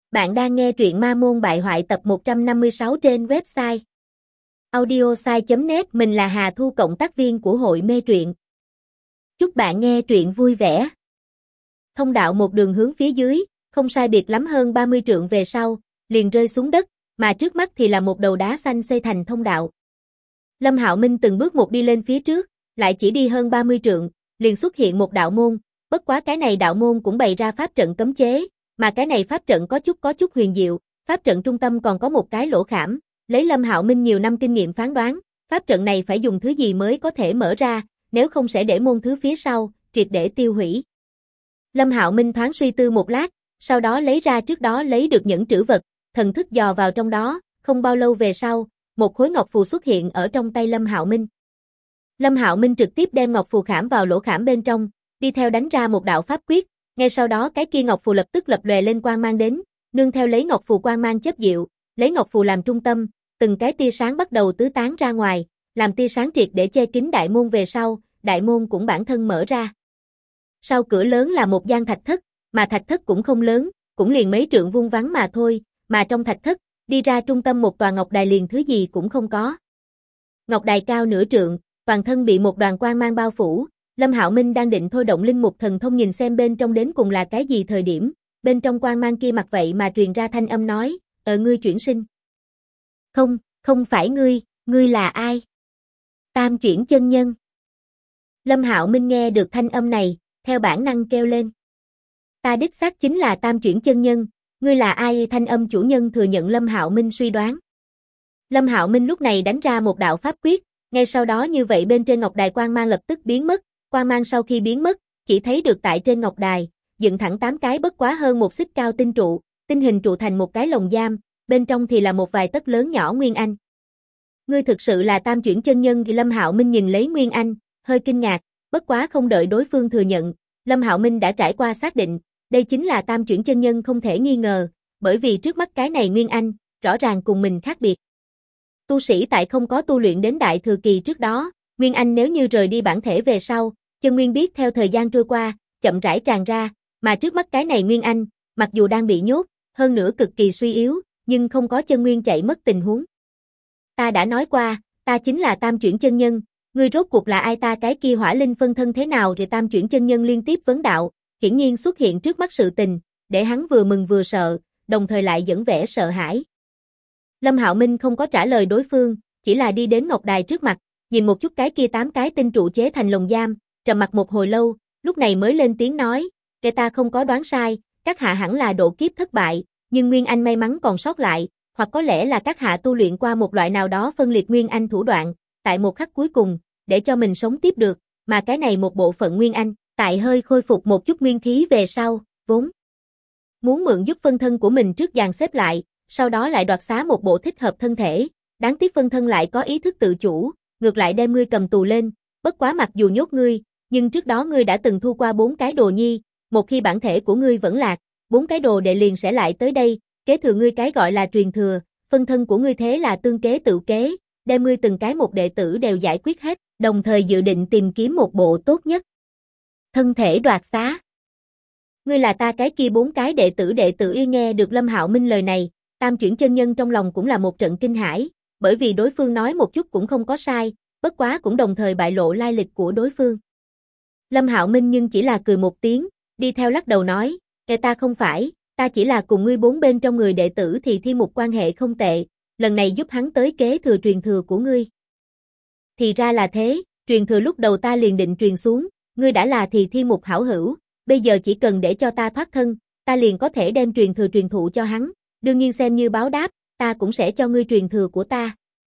Bạn đang nghe truyện Ma Môn Bại Hoại tập 156 trên website audiosai.net. Mình là Hà Thu, cộng tác viên của hội mê truyện. Chúc bạn nghe truyện vui vẻ. Thông đạo một đường hướng phía dưới, không sai biệt lắm hơn 30 trượng về sau, liền rơi xuống đất, mà trước mắt thì là một đầu đá xanh xây thành thông đạo. Lâm Hạo Minh từng bước một đi lên phía trước, lại chỉ đi hơn 30 trượng, liền xuất hiện một đạo môn, bất quá cái này đạo môn cũng bày ra pháp trận cấm chế. Mà cái này pháp trận có chút huyền diệu, pháp trận trung tâm còn có một cái lỗ khảm, lấy Lâm Hạo Minh nhiều năm kinh nghiệm phán đoán, pháp trận này phải dùng thứ gì mới có thể mở ra, nếu không sẽ để môn thứ phía sau triệt để tiêu hủy. Lâm Hạo Minh thoáng suy tư một lát, sau đó lấy ra trước đó lấy được nhẫn trữ vật, thần thức dò vào trong đó, không bao lâu về sau, một khối ngọc phù xuất hiện ở trong tay Lâm Hạo Minh. Lâm Hạo Minh trực tiếp đem ngọc phù khảm vào lỗ khảm bên trong, đi theo đánh ra một đạo pháp quyết. Ngay sau đó cái kia ngọc phù lập tức lập lòe lên quang mang đến, nương theo lấy ngọc phù quang mang chớp diệu, lấy ngọc phù làm trung tâm, từng cái tia sáng bắt đầu tứ tán ra ngoài, làm tia sáng triệt để che kín đại môn về sau, đại môn cũng bản thân mở ra. Sau cửa lớn là một gian thạch thất, mà thạch thất cũng không lớn, cũng liền mấy trượng vuông vắn mà thôi, mà trong thạch thất, đi ra trung tâm một tòa ngọc đài liền thứ gì cũng không có. Ngọc đài cao nửa trượng, toàn thân bị một đoàn quang mang bao phủ. Lâm Hạo Minh đang định thôi động linh mục thần thông nhìn xem bên trong đến cùng là cái gì thời điểm, bên trong quang mang kia mặc vậy mà truyền ra thanh âm nói, ngươi chuyển sinh. Không phải ngươi là ai? Tam chuyển chân nhân. Lâm Hạo Minh nghe được thanh âm này, theo bản năng kêu lên. Ta đích xác chính là tam chuyển chân nhân, ngươi là ai? Thanh âm chủ nhân thừa nhận Lâm Hạo Minh suy đoán. Lâm Hạo Minh lúc này đánh ra một đạo pháp quyết, ngay sau đó như vậy bên trên ngọc đài quang mang lập tức biến mất. Quang mang sau khi biến mất, chỉ thấy được tại trên ngọc đài, dựng thẳng 8 cái bất quá hơn một xích cao tinh trụ, tinh hình trụ thành một cái lồng giam, bên trong thì là một vài tấc lớn nhỏ Nguyên Anh. Ngươi thực sự là tam chuyển chân nhân? Lâm Hạo Minh nhìn lấy Nguyên Anh, hơi kinh ngạc, bất quá không đợi đối phương thừa nhận, Lâm Hạo Minh đã trải qua xác định, đây chính là tam chuyển chân nhân không thể nghi ngờ, bởi vì trước mắt cái này Nguyên Anh, rõ ràng cùng mình khác biệt. Tu sĩ tại không có tu luyện đến đại thừa kỳ trước đó, Nguyên Anh nếu như rời đi bản thể về sau, chân nguyên biết theo thời gian trôi qua, chậm rãi tràn ra, mà trước mắt cái này Nguyên Anh, mặc dù đang bị nhốt, hơn nữa cực kỳ suy yếu, nhưng không có chân nguyên chạy mất tình huống. Ta đã nói qua, ta chính là tam chuyển chân nhân, ngươi rốt cuộc là ai? Ta cái kia hỏa linh phân thân thế nào? Rồi tam chuyển chân nhân liên tiếp vấn đạo, hiển nhiên xuất hiện trước mắt sự tình, để hắn vừa mừng vừa sợ, đồng thời lại dẫn vẻ sợ hãi. Lâm Hạo Minh không có trả lời đối phương, chỉ là đi đến ngọc đài trước mặt, nhìn một chút cái kia 8 cái tinh trụ chế thành lồng giam, trầm mặc một hồi lâu, lúc này mới lên tiếng nói, kẻ ta không có đoán sai, các hạ hẳn là độ kiếp thất bại, nhưng Nguyên Anh may mắn còn sót lại, hoặc có lẽ là các hạ tu luyện qua một loại nào đó phân liệt Nguyên Anh thủ đoạn, tại một khắc cuối cùng, để cho mình sống tiếp được, mà cái này một bộ phận Nguyên Anh, tại hơi khôi phục một chút nguyên khí về sau, vốn muốn mượn giúp phân thân của mình trước dàn xếp lại, sau đó lại đoạt xá một bộ thích hợp thân thể, đáng tiếc phân thân lại có ý thức tự chủ, ngược lại đem ngươi cầm tù lên, bất quá mặc dù nhốt ngươi, nhưng trước đó ngươi đã từng thu qua 4 cái đồ nhi, một khi bản thể của ngươi vẫn lạc, 4 cái đồ đệ liền sẽ lại tới đây, kế thừa ngươi cái gọi là truyền thừa, phân thân của ngươi thế là tương kế tự kế, đem ngươi từng cái một đệ tử đều giải quyết hết, đồng thời dự định tìm kiếm một bộ tốt nhất. Thân thể đoạt xá. Ngươi là ta cái kia 4 cái đệ tử y. Nghe được Lâm Hạo Minh lời này, tam chuyển chân nhân trong lòng cũng là một trận kinh hãi, bởi vì đối phương nói một chút cũng không có sai, bất quá cũng đồng thời bại lộ lai lịch của đối phương. Lâm Hạo Minh nhưng chỉ là cười một tiếng, đi theo lắc đầu nói, ta không phải, ta chỉ là cùng ngươi 4 bên trong người đệ tử thì thi một quan hệ không tệ, lần này giúp hắn tới kế thừa truyền thừa của ngươi. Thì ra là thế, truyền thừa lúc đầu ta liền định truyền xuống, ngươi đã là thì thi một hảo hữu, bây giờ chỉ cần để cho ta thoát thân, ta liền có thể đem truyền thừa truyền thụ cho hắn, đương nhiên xem như báo đáp, ta cũng sẽ cho ngươi truyền thừa của ta.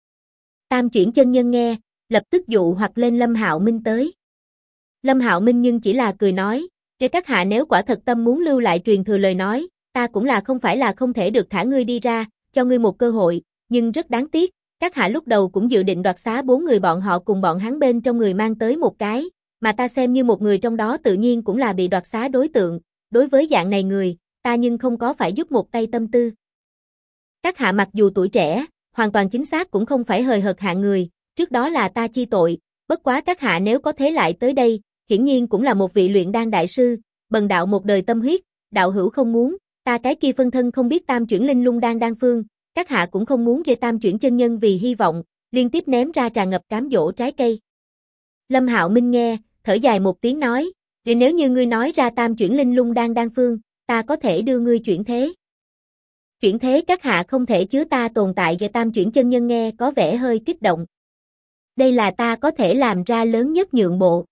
Tam chuyển chân nhân nghe, lập tức dụ hoặc lên Lâm Hạo Minh tới. Lâm Hạo Minh nhưng chỉ là cười nói, các hạ nếu quả thật tâm muốn lưu lại truyền thừa lời nói, ta cũng là không phải là không thể được thả ngươi đi ra, cho ngươi một cơ hội, nhưng rất đáng tiếc, các hạ lúc đầu cũng dự định đoạt xá 4 người bọn họ cùng bọn hắn bên trong người mang tới một cái, mà ta xem như một người trong đó tự nhiên cũng là bị đoạt xá đối tượng, đối với dạng này người, ta nhưng không có phải giúp một tay tâm tư. Các hạ mặc dù tuổi trẻ, hoàn toàn chính xác cũng không phải hời hợt hạng người, trước đó là ta chi tội, bất quá các hạ nếu có thế lại tới đây, hiển nhiên cũng là một vị luyện đan đại sư, bần đạo một đời tâm huyết, đạo hữu không muốn, Ta cái kia phân thân không biết tam chuyển linh lung đan phương, các hạ cũng không muốn gây tam chuyển chân nhân vì hy vọng, liên tiếp ném ra tràn ngập cám dỗ trái cây. Lâm Hạo Minh nghe, thở dài một tiếng nói, "Thì nếu như ngươi nói ra tam chuyển linh lung đan phương, ta có thể đưa ngươi chuyển thế." Chuyển thế các hạ không thể chứa ta tồn tại về tam chuyển chân nhân nghe có vẻ hơi kích động. Đây là ta có thể làm ra lớn nhất nhượng bộ.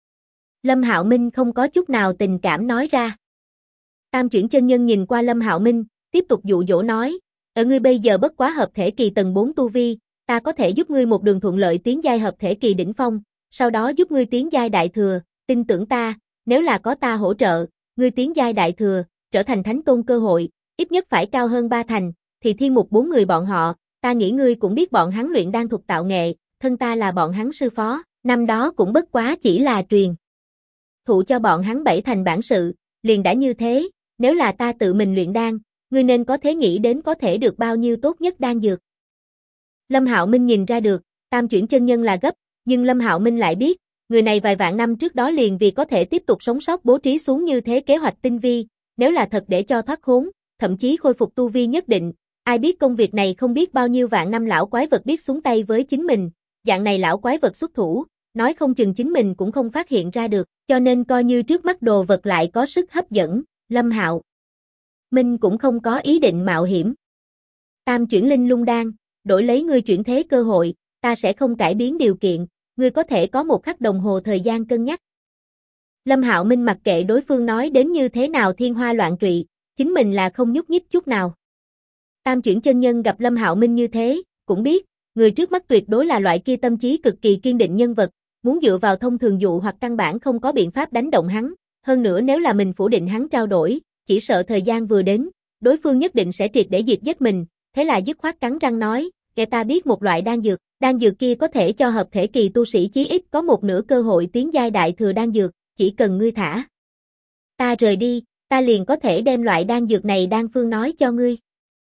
Lâm Hạo Minh không có chút nào tình cảm nói ra. Tam chuyển chân nhân nhìn qua Lâm Hạo Minh, tiếp tục dụ dỗ nói, ở ngươi bây giờ bất quá hợp thể kỳ tầng 4 tu vi, ta có thể giúp ngươi một đường thuận lợi tiến giai hợp thể kỳ đỉnh phong, sau đó giúp ngươi tiến giai đại thừa, tin tưởng ta, nếu là có ta hỗ trợ, ngươi tiến giai đại thừa, trở thành thánh tôn cơ hội, ít nhất phải cao hơn 3 thành, thì thiên mục 4 người bọn họ, ta nghĩ ngươi cũng biết bọn hắn luyện đan thuật tạo nghệ, thân ta là bọn hắn sư phó, năm đó cũng bất quá chỉ là truyền thụ cho bọn hắn 7 thành bản sự, liền đã như thế, nếu là ta tự mình luyện đan, ngươi nên có thể nghĩ đến có thể được bao nhiêu tốt nhất đan dược. Lâm Hạo Minh nhìn ra được, tam chuyển chân nhân là gấp, nhưng Lâm Hạo Minh lại biết, người này vài vạn năm trước đó liền vì có thể tiếp tục sống sót bố trí xuống như thế kế hoạch tinh vi, nếu là thật để cho thoát khốn, thậm chí khôi phục tu vi nhất định, ai biết công việc này không biết bao nhiêu vạn năm lão quái vật biết xuống tay với chính mình, dạng này lão quái vật xuất thủ, nói không chừng chính mình cũng không phát hiện ra được, cho nên coi như trước mắt đồ vật lại có sức hấp dẫn, Lâm Hạo Minh cũng không có ý định mạo hiểm. Tam chuyển linh lung đan, đổi lấy ngươi chuyển thế cơ hội, ta sẽ không cải biến điều kiện, ngươi có thể có một khắc đồng hồ thời gian cân nhắc. Lâm Hạo Minh mặc kệ đối phương nói đến như thế nào thiên hoa loạn trụy, chính mình là không nhúc nhích chút nào. Tam chuyển chân nhân gặp Lâm Hạo Minh như thế, cũng biết, người trước mắt tuyệt đối là loại kia tâm trí cực kỳ kiên định nhân vật, muốn dựa vào thông thường dụ hoặc căn bản không có biện pháp đánh động hắn, hơn nữa nếu là mình phủ định hắn trao đổi, chỉ sợ thời gian vừa đến, đối phương nhất định sẽ triệt để diệt giết mình, thế là dứt khoát cắn răng nói, "Kẻ ta biết một loại đan dược kia có thể cho hợp thể kỳ tu sĩ chí ít có một nửa cơ hội tiến giai đại thừa đan dược, chỉ cần ngươi thả ta rời đi, ta liền có thể đem loại đan dược này đan phương nói cho ngươi."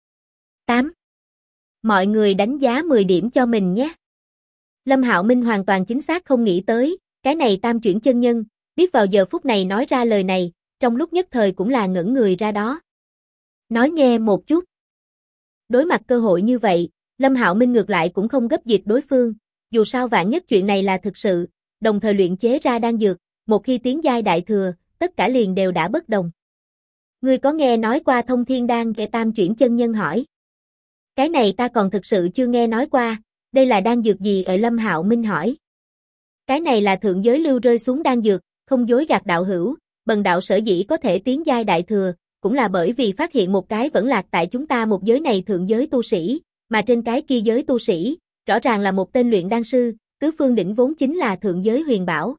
8. Mọi người đánh giá 10 điểm cho mình nhé. Lâm Hạo Minh hoàn toàn chính xác không nghĩ tới, cái này tam chuyển chân nhân, biết vào giờ phút này nói ra lời này, trong lúc nhất thời cũng là ngẩn người ra đó. Nói nghe một chút. Đối mặt cơ hội như vậy, Lâm Hạo Minh ngược lại cũng không gấp diệt đối phương, dù sao vạn nhất chuyện này là thực sự, đồng thời luyện chế ra đan dược, một khi tiến giai đại thừa, tất cả liền đều đã bất đồng. Ngươi có nghe nói qua thông thiên đan? Kẻ tam chuyển chân nhân hỏi. Cái này ta còn thực sự chưa nghe nói qua, đây là đan dược gì? Ở Lâm Hạo Minh hỏi. Cái này là thượng giới lưu rơi xuống đan dược, không dối gạt đạo hữu, bần đạo sở dĩ có thể tiến giai đại thừa, cũng là bởi vì phát hiện một cái vẫn lạc tại chúng ta một giới này thượng giới tu sĩ, mà trên cái kia giới tu sĩ, rõ ràng là một tên luyện đan sư, tứ phương đỉnh vốn chính là thượng giới huyền bảo.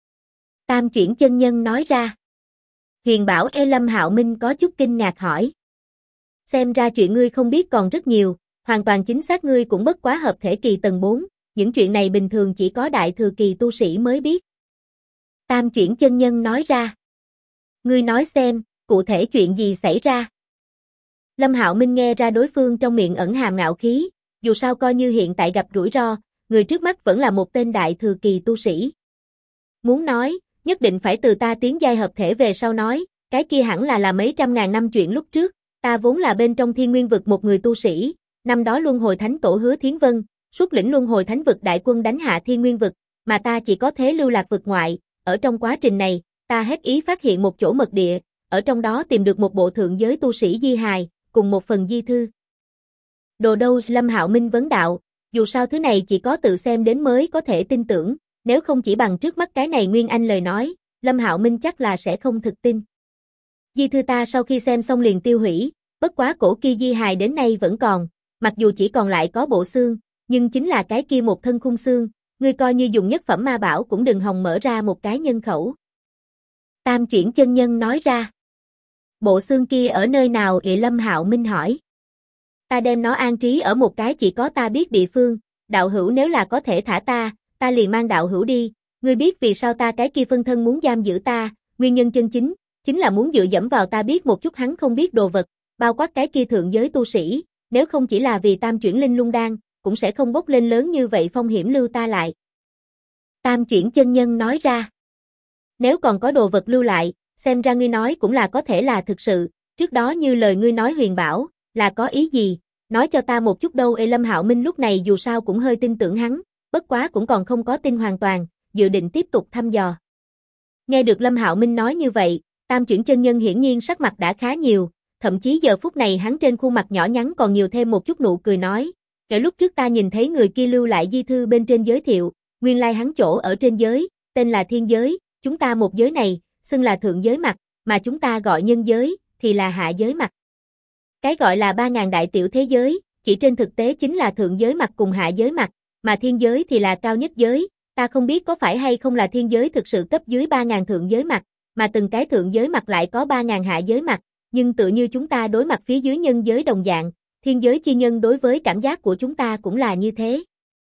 Tam chuyển chân nhân nói ra. Huyền bảo? Lâm Hạo Minh có chút kinh ngạc hỏi. Xem ra chuyện ngươi không biết còn rất nhiều, hoàn toàn chính xác ngươi cũng bất quá hợp thể kỳ tầng 4, những chuyện này bình thường chỉ có đại thừa kỳ tu sĩ mới biết. Tam chuyển chân nhân nói ra. Ngươi nói xem, cụ thể chuyện gì xảy ra? Lâm Hạo Minh nghe ra đối phương trong miệng ẩn hàm ngạo khí, dù sao coi như hiện tại gặp rủi ro, người trước mắt vẫn là một tên đại thừa kỳ tu sĩ. Muốn nói, nhất định phải từ ta tiến giai hợp thể về sau nói, cái kia hẳn là mấy trăm ngàn năm chuyện lúc trước, ta vốn là bên trong thiên nguyên vực một người tu sĩ, năm đó luân hồi thánh tổ Hứa Thiến Vân, xuất lĩnh luân hồi thánh vực đại quân đánh hạ thiên nguyên vực, mà ta chỉ có thế lưu lạc vực ngoại, ở trong quá trình này, ta hết ý phát hiện một chỗ mật địa, ở trong đó tìm được một bộ thượng giới tu sĩ di hài, cùng một phần di thư. Đồ đâu? Lâm Hạo Minh vấn đạo, dù sao thứ này chỉ có tự xem đến mới có thể tin tưởng, nếu không chỉ bằng trước mắt cái này Nguyên Anh lời nói, Lâm Hạo Minh chắc là sẽ không thực tin. Di thư ta sau khi xem xong liền tiêu hủy, bất quá cổ kia di hài đến nay vẫn còn, mặc dù chỉ còn lại có bộ xương, nhưng chính là cái kia một thân khung xương, ngươi coi như dùng nhất phẩm ma bảo cũng đừng hòng mở ra một cái nhân khẩu. Tam chuyển chân nhân nói ra. Bộ xương kia ở nơi nào? Lâm Hạo Minh hỏi. Ta đem nó an trí ở một cái chỉ có ta biết địa phương, đạo hữu nếu là có thể thả ta liền mang đạo hữu đi, ngươi biết vì sao ta cái kia phân thân muốn giam giữ ta, nguyên nhân chân chính là muốn dựa dẫm vào ta biết một chút hắn không biết đồ vật, bao quát cái kia thượng giới tu sĩ, nếu không chỉ là vì tam chuyển linh lung đan, cũng sẽ không bốc lên lớn như vậy phong hiểm lưu ta lại. Tam chuyển chân nhân nói ra. Nếu còn có đồ vật lưu lại, xem ra ngươi nói cũng là có thể là thực sự, Trước đó như lời ngươi nói huyền bảo, là có ý gì? Nói cho ta một chút đâu. Lâm Hạo Minh lúc này dù sao cũng hơi tin tưởng hắn, bất quá cũng còn không có tin hoàn toàn, dự định tiếp tục thăm dò. Nghe được Lâm Hạo Minh nói như vậy, Tam Chuyển chân nhân hiển nhiên sắc mặt đã khá nhiều, thậm chí giờ phút này hắn trên khuôn mặt nhỏ nhắn còn nhiều thêm một chút nụ cười nói, kể lúc trước ta nhìn thấy người kia lưu lại di thư bên trên giới thiệu, nguyên lai hắn chỗ ở trên giới, tên là thiên giới, chúng ta một giới này, xưng là thượng giới mặt, mà chúng ta gọi nhân giới, thì là hạ giới mặt. Cái gọi là 3.000 đại tiểu thế giới, chỉ trên thực tế chính là thượng giới mặt cùng hạ giới mặt, mà thiên giới thì là cao nhất giới, ta không biết có phải hay không là thiên giới thực sự cấp dưới 3.000 thượng giới mặt, mà từng cái thượng giới mặt lại có 3.000 hạ giới mặt, nhưng tự như chúng ta đối mặt phía dưới nhân giới đồng dạng, thiên giới chi nhân đối với cảm giác của chúng ta cũng là như thế.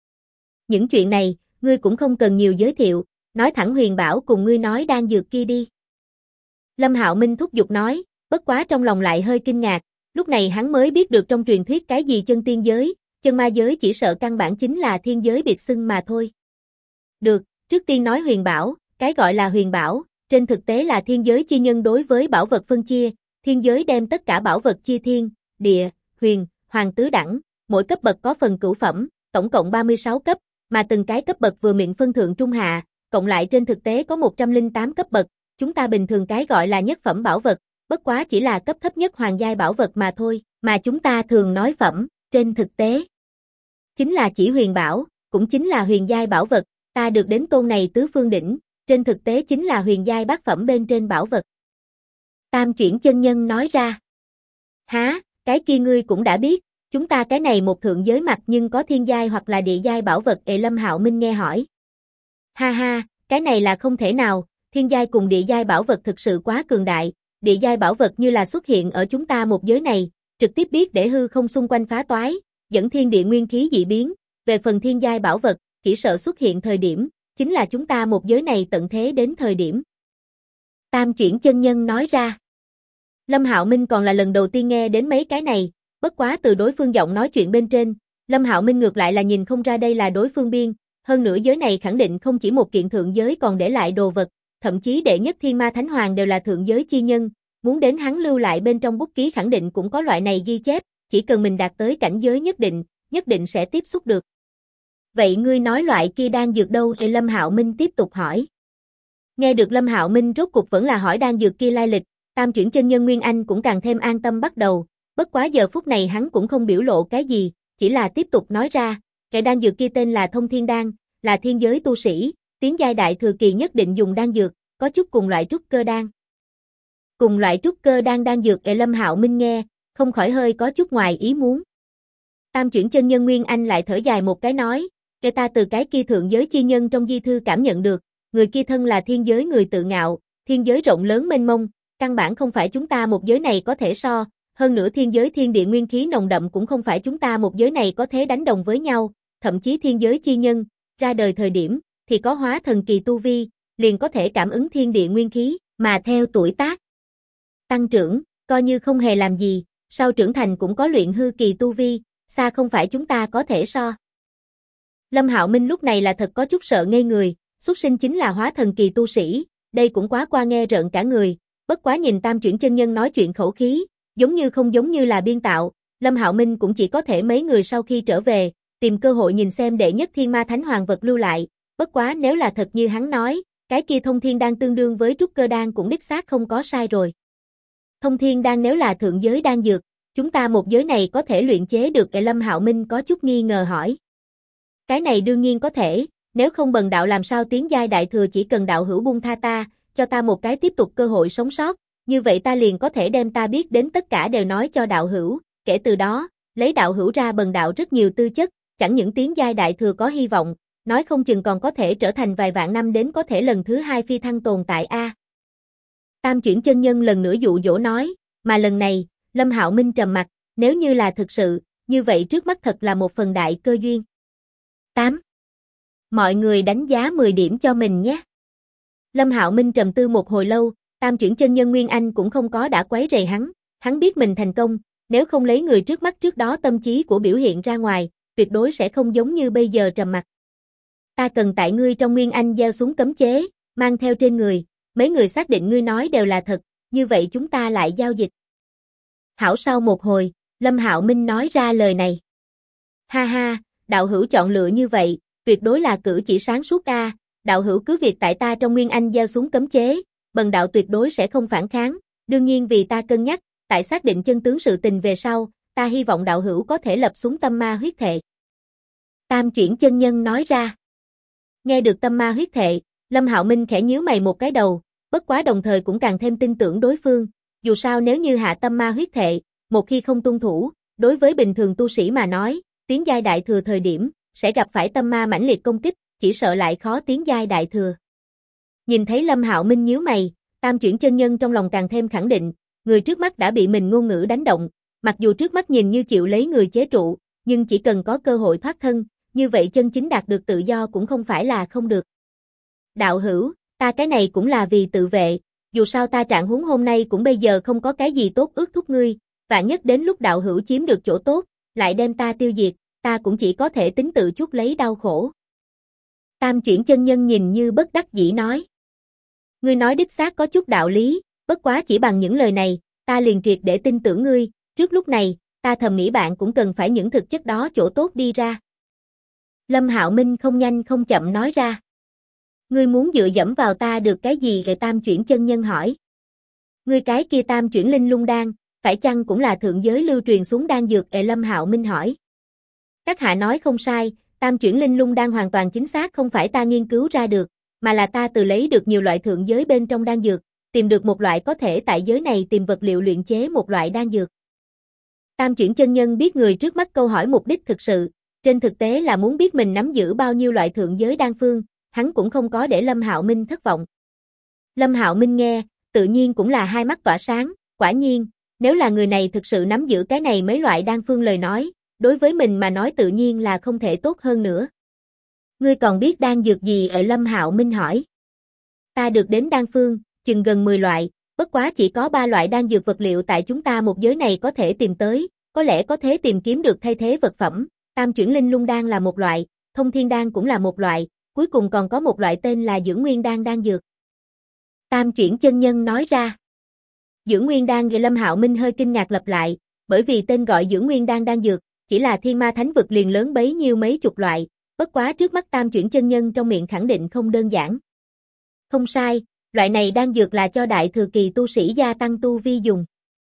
Những chuyện này, ngươi cũng không cần nhiều giới thiệu, nói thẳng huyền bảo cùng ngươi nói đang dược kia đi. Lâm Hạo Minh thúc giục nói, bất quá trong lòng lại hơi kinh ngạc, lúc này hắn mới biết được trong truyền thuyết cái gì chân tiên giới, chân ma giới chỉ sợ căn bản chính là thiên giới biệt xưng mà thôi. Được, trước tiên nói huyền bảo, cái gọi là huyền bảo, trên thực tế là thiên giới chi nhân đối với bảo vật phân chia, thiên giới đem tất cả bảo vật chia thiên, địa, huyền, hoàng tứ đẳng, mỗi cấp bậc có phần cửu phẩm, tổng cộng 36 cấp, mà từng cái cấp bậc vừa miệng phân thượng trung hạ, cộng lại trên thực tế có 108 cấp bậc, chúng ta bình thường cái gọi là nhất phẩm bảo vật, bất quá chỉ là cấp thấp nhất hoàng giai bảo vật mà thôi, mà chúng ta thường nói phẩm, trên thực tế chính là chỉ huyền bảo, cũng chính là huyền giai bảo vật, ta được đến tôn này tứ phương đỉnh, trên thực tế chính là huyền giai bát phẩm bên trên bảo vật. Tam Chuyển chân nhân nói ra. Há, cái kia ngươi cũng đã biết, chúng ta cái này một thượng giới mặt nhưng có thiên giai hoặc là địa giai bảo vật. Lâm Hạo Minh nghe hỏi. Ha ha, cái này là không thể nào, thiên giai cùng địa giai bảo vật thực sự quá cường đại, địa giai bảo vật như là xuất hiện ở chúng ta một giới này, trực tiếp biết để hư không xung quanh phá toái, dẫn thiên địa nguyên khí dị biến, về phần thiên giai bảo vật, chỉ sợ xuất hiện thời điểm, chính là chúng ta một giới này tận thế đến thời điểm. Tam Chuyển chân nhân nói ra. Lâm Hạo Minh còn là lần đầu tiên nghe đến mấy cái này, bất quá từ đối phương giọng nói chuyện bên trên, Lâm Hạo Minh ngược lại là nhìn không ra đây là đối phương biên, hơn nữa giới này khẳng định không chỉ một kiện thượng giới còn để lại đồ vật, thậm chí đệ nhất thiên ma thánh hoàng đều là thượng giới chi nhân, muốn đến hắn lưu lại bên trong bút ký khẳng định cũng có loại này ghi chép, chỉ cần mình đạt tới cảnh giới nhất định sẽ tiếp xúc được. Vậy ngươi nói loại kia đan dược đâu? Lâm Hạo Minh tiếp tục hỏi. Nghe được Lâm Hạo Minh rốt cuộc vẫn là hỏi đan dược kia lai lịch, Tam Chuyển chân nhân Nguyên Anh cũng càng thêm an tâm bắt đầu, bất quá giờ phút này hắn cũng không biểu lộ cái gì, chỉ là tiếp tục nói ra, cái đan dược kia tên là Thông Thiên Đan, là thiên giới tu sĩ, tiến giai đại thừa kỳ nhất định dùng đan dược, có chút cùng loại trúc cơ đan. Cùng loại trúc cơ đan dược. Lâm Hạo Minh nghe, không khỏi hơi có chút ngoài ý muốn. Tam Chuyển chân nhân Nguyên Anh lại thở dài một cái nói, kể ta từ cái kia thượng giới chi nhân trong di thư cảm nhận được, người kia thân là thiên giới người tự ngạo, thiên giới rộng lớn mênh mông, căn bản không phải chúng ta một giới này có thể so, hơn nữa thiên giới thiên địa nguyên khí nồng đậm cũng không phải chúng ta một giới này có thể đánh đồng với nhau, thậm chí thiên giới chi nhân, ra đời thời điểm, thì có hóa thần kỳ tu vi, liền có thể cảm ứng thiên địa nguyên khí, mà theo tuổi tác tăng trưởng, coi như không hề làm gì, sau trưởng thành cũng có luyện hư kỳ tu vi, xa không phải chúng ta có thể so. Lâm Hạo Minh lúc này là thật có chút sợ ngây người, xuất sinh chính là hóa thần kỳ tu sĩ, đây cũng quá qua nghe rợn cả người, bất quá nhìn Tam Chuyển chân nhân nói chuyện khẩu khí, giống như không giống như là biên tạo, Lâm Hạo Minh cũng chỉ có thể mấy người sau khi trở về, tìm cơ hội nhìn xem đệ nhất thiên ma thánh hoàng vật lưu lại, bất quá nếu là thật như hắn nói, cái kia thông thiên đan tương đương với trúc cơ đan cũng đích xác không có sai rồi. Thông thiên đan nếu là thượng giới đan dược, chúng ta một giới này có thể luyện chế được? Lâm Hạo Minh có chút nghi ngờ hỏi. Cái này đương nhiên có thể, nếu không bần đạo làm sao tiến giai đại thừa, chỉ cần đạo hữu buông tha ta, cho ta một cái tiếp tục cơ hội sống sót, như vậy ta liền có thể đem ta biết đến tất cả đều nói cho đạo hữu, kể từ đó, lấy đạo hữu ra bần đạo rất nhiều tư chất, chẳng những tiến giai đại thừa có hy vọng, nói không chừng còn có thể trở thành vài vạn năm đến có thể lần thứ hai phi thăng tồn tại a. Tam Chuyển chân nhân lần nữa dụ dỗ nói, mà lần này, Lâm Hạo Minh trầm mặt, nếu như là thực sự, như vậy trước mắt thật là một phần đại cơ duyên. 8. Mọi người đánh giá 10 điểm cho mình nhé. Lâm Hạo Minh trầm tư một hồi lâu, Tam Chuyển chân nhân Nguyên Anh cũng không có đã quấy rầy hắn biết mình thành công, nếu không lấy người trước mắt trước đó tâm trí của biểu hiện ra ngoài, tuyệt đối sẽ không giống như bây giờ trầm mặc. Ta cần tại ngươi trong Nguyên Anh gieo xuống cấm chế, mang theo trên người, mấy người xác định ngươi nói đều là thật, như vậy chúng ta lại giao dịch. Hảo, sau một hồi, Lâm Hạo Minh nói ra lời này. Ha ha, đạo hữu chọn lựa như vậy, tuyệt đối là cử chỉ sáng suốt a. Đạo hữu cứ việc tại ta trong Nguyên Anh gieo xuống cấm chế, bần đạo tuyệt đối sẽ không phản kháng, đương nhiên vì ta cân nhắc, tại xác định chân tướng sự tình về sau, ta hy vọng đạo hữu có thể lập xuống tâm ma huyết thệ. Tam chuyển chân nhân nói ra. Nghe được tâm ma huyết thệ, Lâm Hạo Minh khẽ nhíu mày một cái đầu, bất quá đồng thời cũng càng thêm tin tưởng đối phương, dù sao nếu như hạ tâm ma huyết thệ, một khi không tuân thủ, đối với bình thường tu sĩ mà nói, tiến giai đại thừa thời điểm, sẽ gặp phải tâm ma mãnh liệt công kích, chỉ sợ lại khó tiến giai đại thừa. Nhìn thấy Lâm Hạo Minh nhíu mày, tam chuyển chân nhân trong lòng càng thêm khẳng định, người trước mắt đã bị mình ngôn ngữ đánh động, mặc dù trước mắt nhìn như chịu lấy người chế trụ, nhưng chỉ cần có cơ hội thoát thân, như vậy chân chính đạt được tự do cũng không phải là không được. Đạo hữu, ta cái này cũng là vì tự vệ, dù sao ta trạng huống hôm nay cũng bây giờ không có cái gì tốt ước thúc ngươi, vạn nhất đến lúc đạo hữu chiếm được chỗ tốt, lại đem ta tiêu diệt, ta cũng chỉ có thể tính tự chuốc lấy đau khổ. Tam chuyển chân nhân nhìn như bất đắc dĩ nói. Ngươi nói đích xác có chút đạo lý, bất quá chỉ bằng những lời này, ta liền triệt để tin tưởng ngươi, trước lúc này, ta thầm nghĩ bạn cũng cần phải những thực chất đó chỗ tốt đi ra. Lâm Hạo Minh không nhanh không chậm nói ra. Ngươi muốn dựa dẫm vào ta được cái gì? Gậy tam chuyển chân nhân hỏi. Ngươi cái kia tam chuyển linh lung đan, phải chăng cũng là thượng giới lưu truyền xuống đan dược? Lâm Hạo Minh hỏi. Các hạ nói không sai, tam chuyển linh lung đan hoàn toàn chính xác không phải ta nghiên cứu ra được, mà là ta từ lấy được nhiều loại thượng giới bên trong đan dược, tìm được một loại có thể tại giới này tìm vật liệu luyện chế một loại đan dược. Tam chuyển chân nhân biết người trước mắt câu hỏi mục đích thực sự, trên thực tế là muốn biết mình nắm giữ bao nhiêu loại thượng giới đan phương, hắn cũng không có để Lâm Hạo Minh thất vọng. Lâm Hạo Minh nghe, tự nhiên cũng là hai mắt tỏa sáng, quả nhiên, nếu là người này thực sự nắm giữ cái này mấy loại đan phương lời nói, đối với mình mà nói tự nhiên là không thể tốt hơn nữa. Ngươi còn biết đan dược gì? Lâm Hạo Minh hỏi. Ta được đến đan phương, chừng gần 10 loại, bất quá chỉ có 3 loại đan dược vật liệu tại chúng ta một giới này có thể tìm tới, có lẽ có thể tìm kiếm được thay thế vật phẩm, tam chuyển linh lung đan là một loại, thông thiên đan cũng là một loại, cuối cùng còn có một loại tên là dưỡng nguyên đan đan dược. Tam chuyển chân nhân nói ra. Dưỡng nguyên đan? Lâm Hạo Minh hơi kinh ngạc lặp lại, bởi vì tên gọi dưỡng nguyên đan đan dược, chỉ là thiên ma thánh vực liền lớn bấy nhiêu mấy chục loại, bất quá trước mắt tam chuyển chân nhân trong miệng khẳng định không đơn giản. Không sai, loại này đan dược là cho đại thừa kỳ tu sĩ gia tăng tu vi dùng.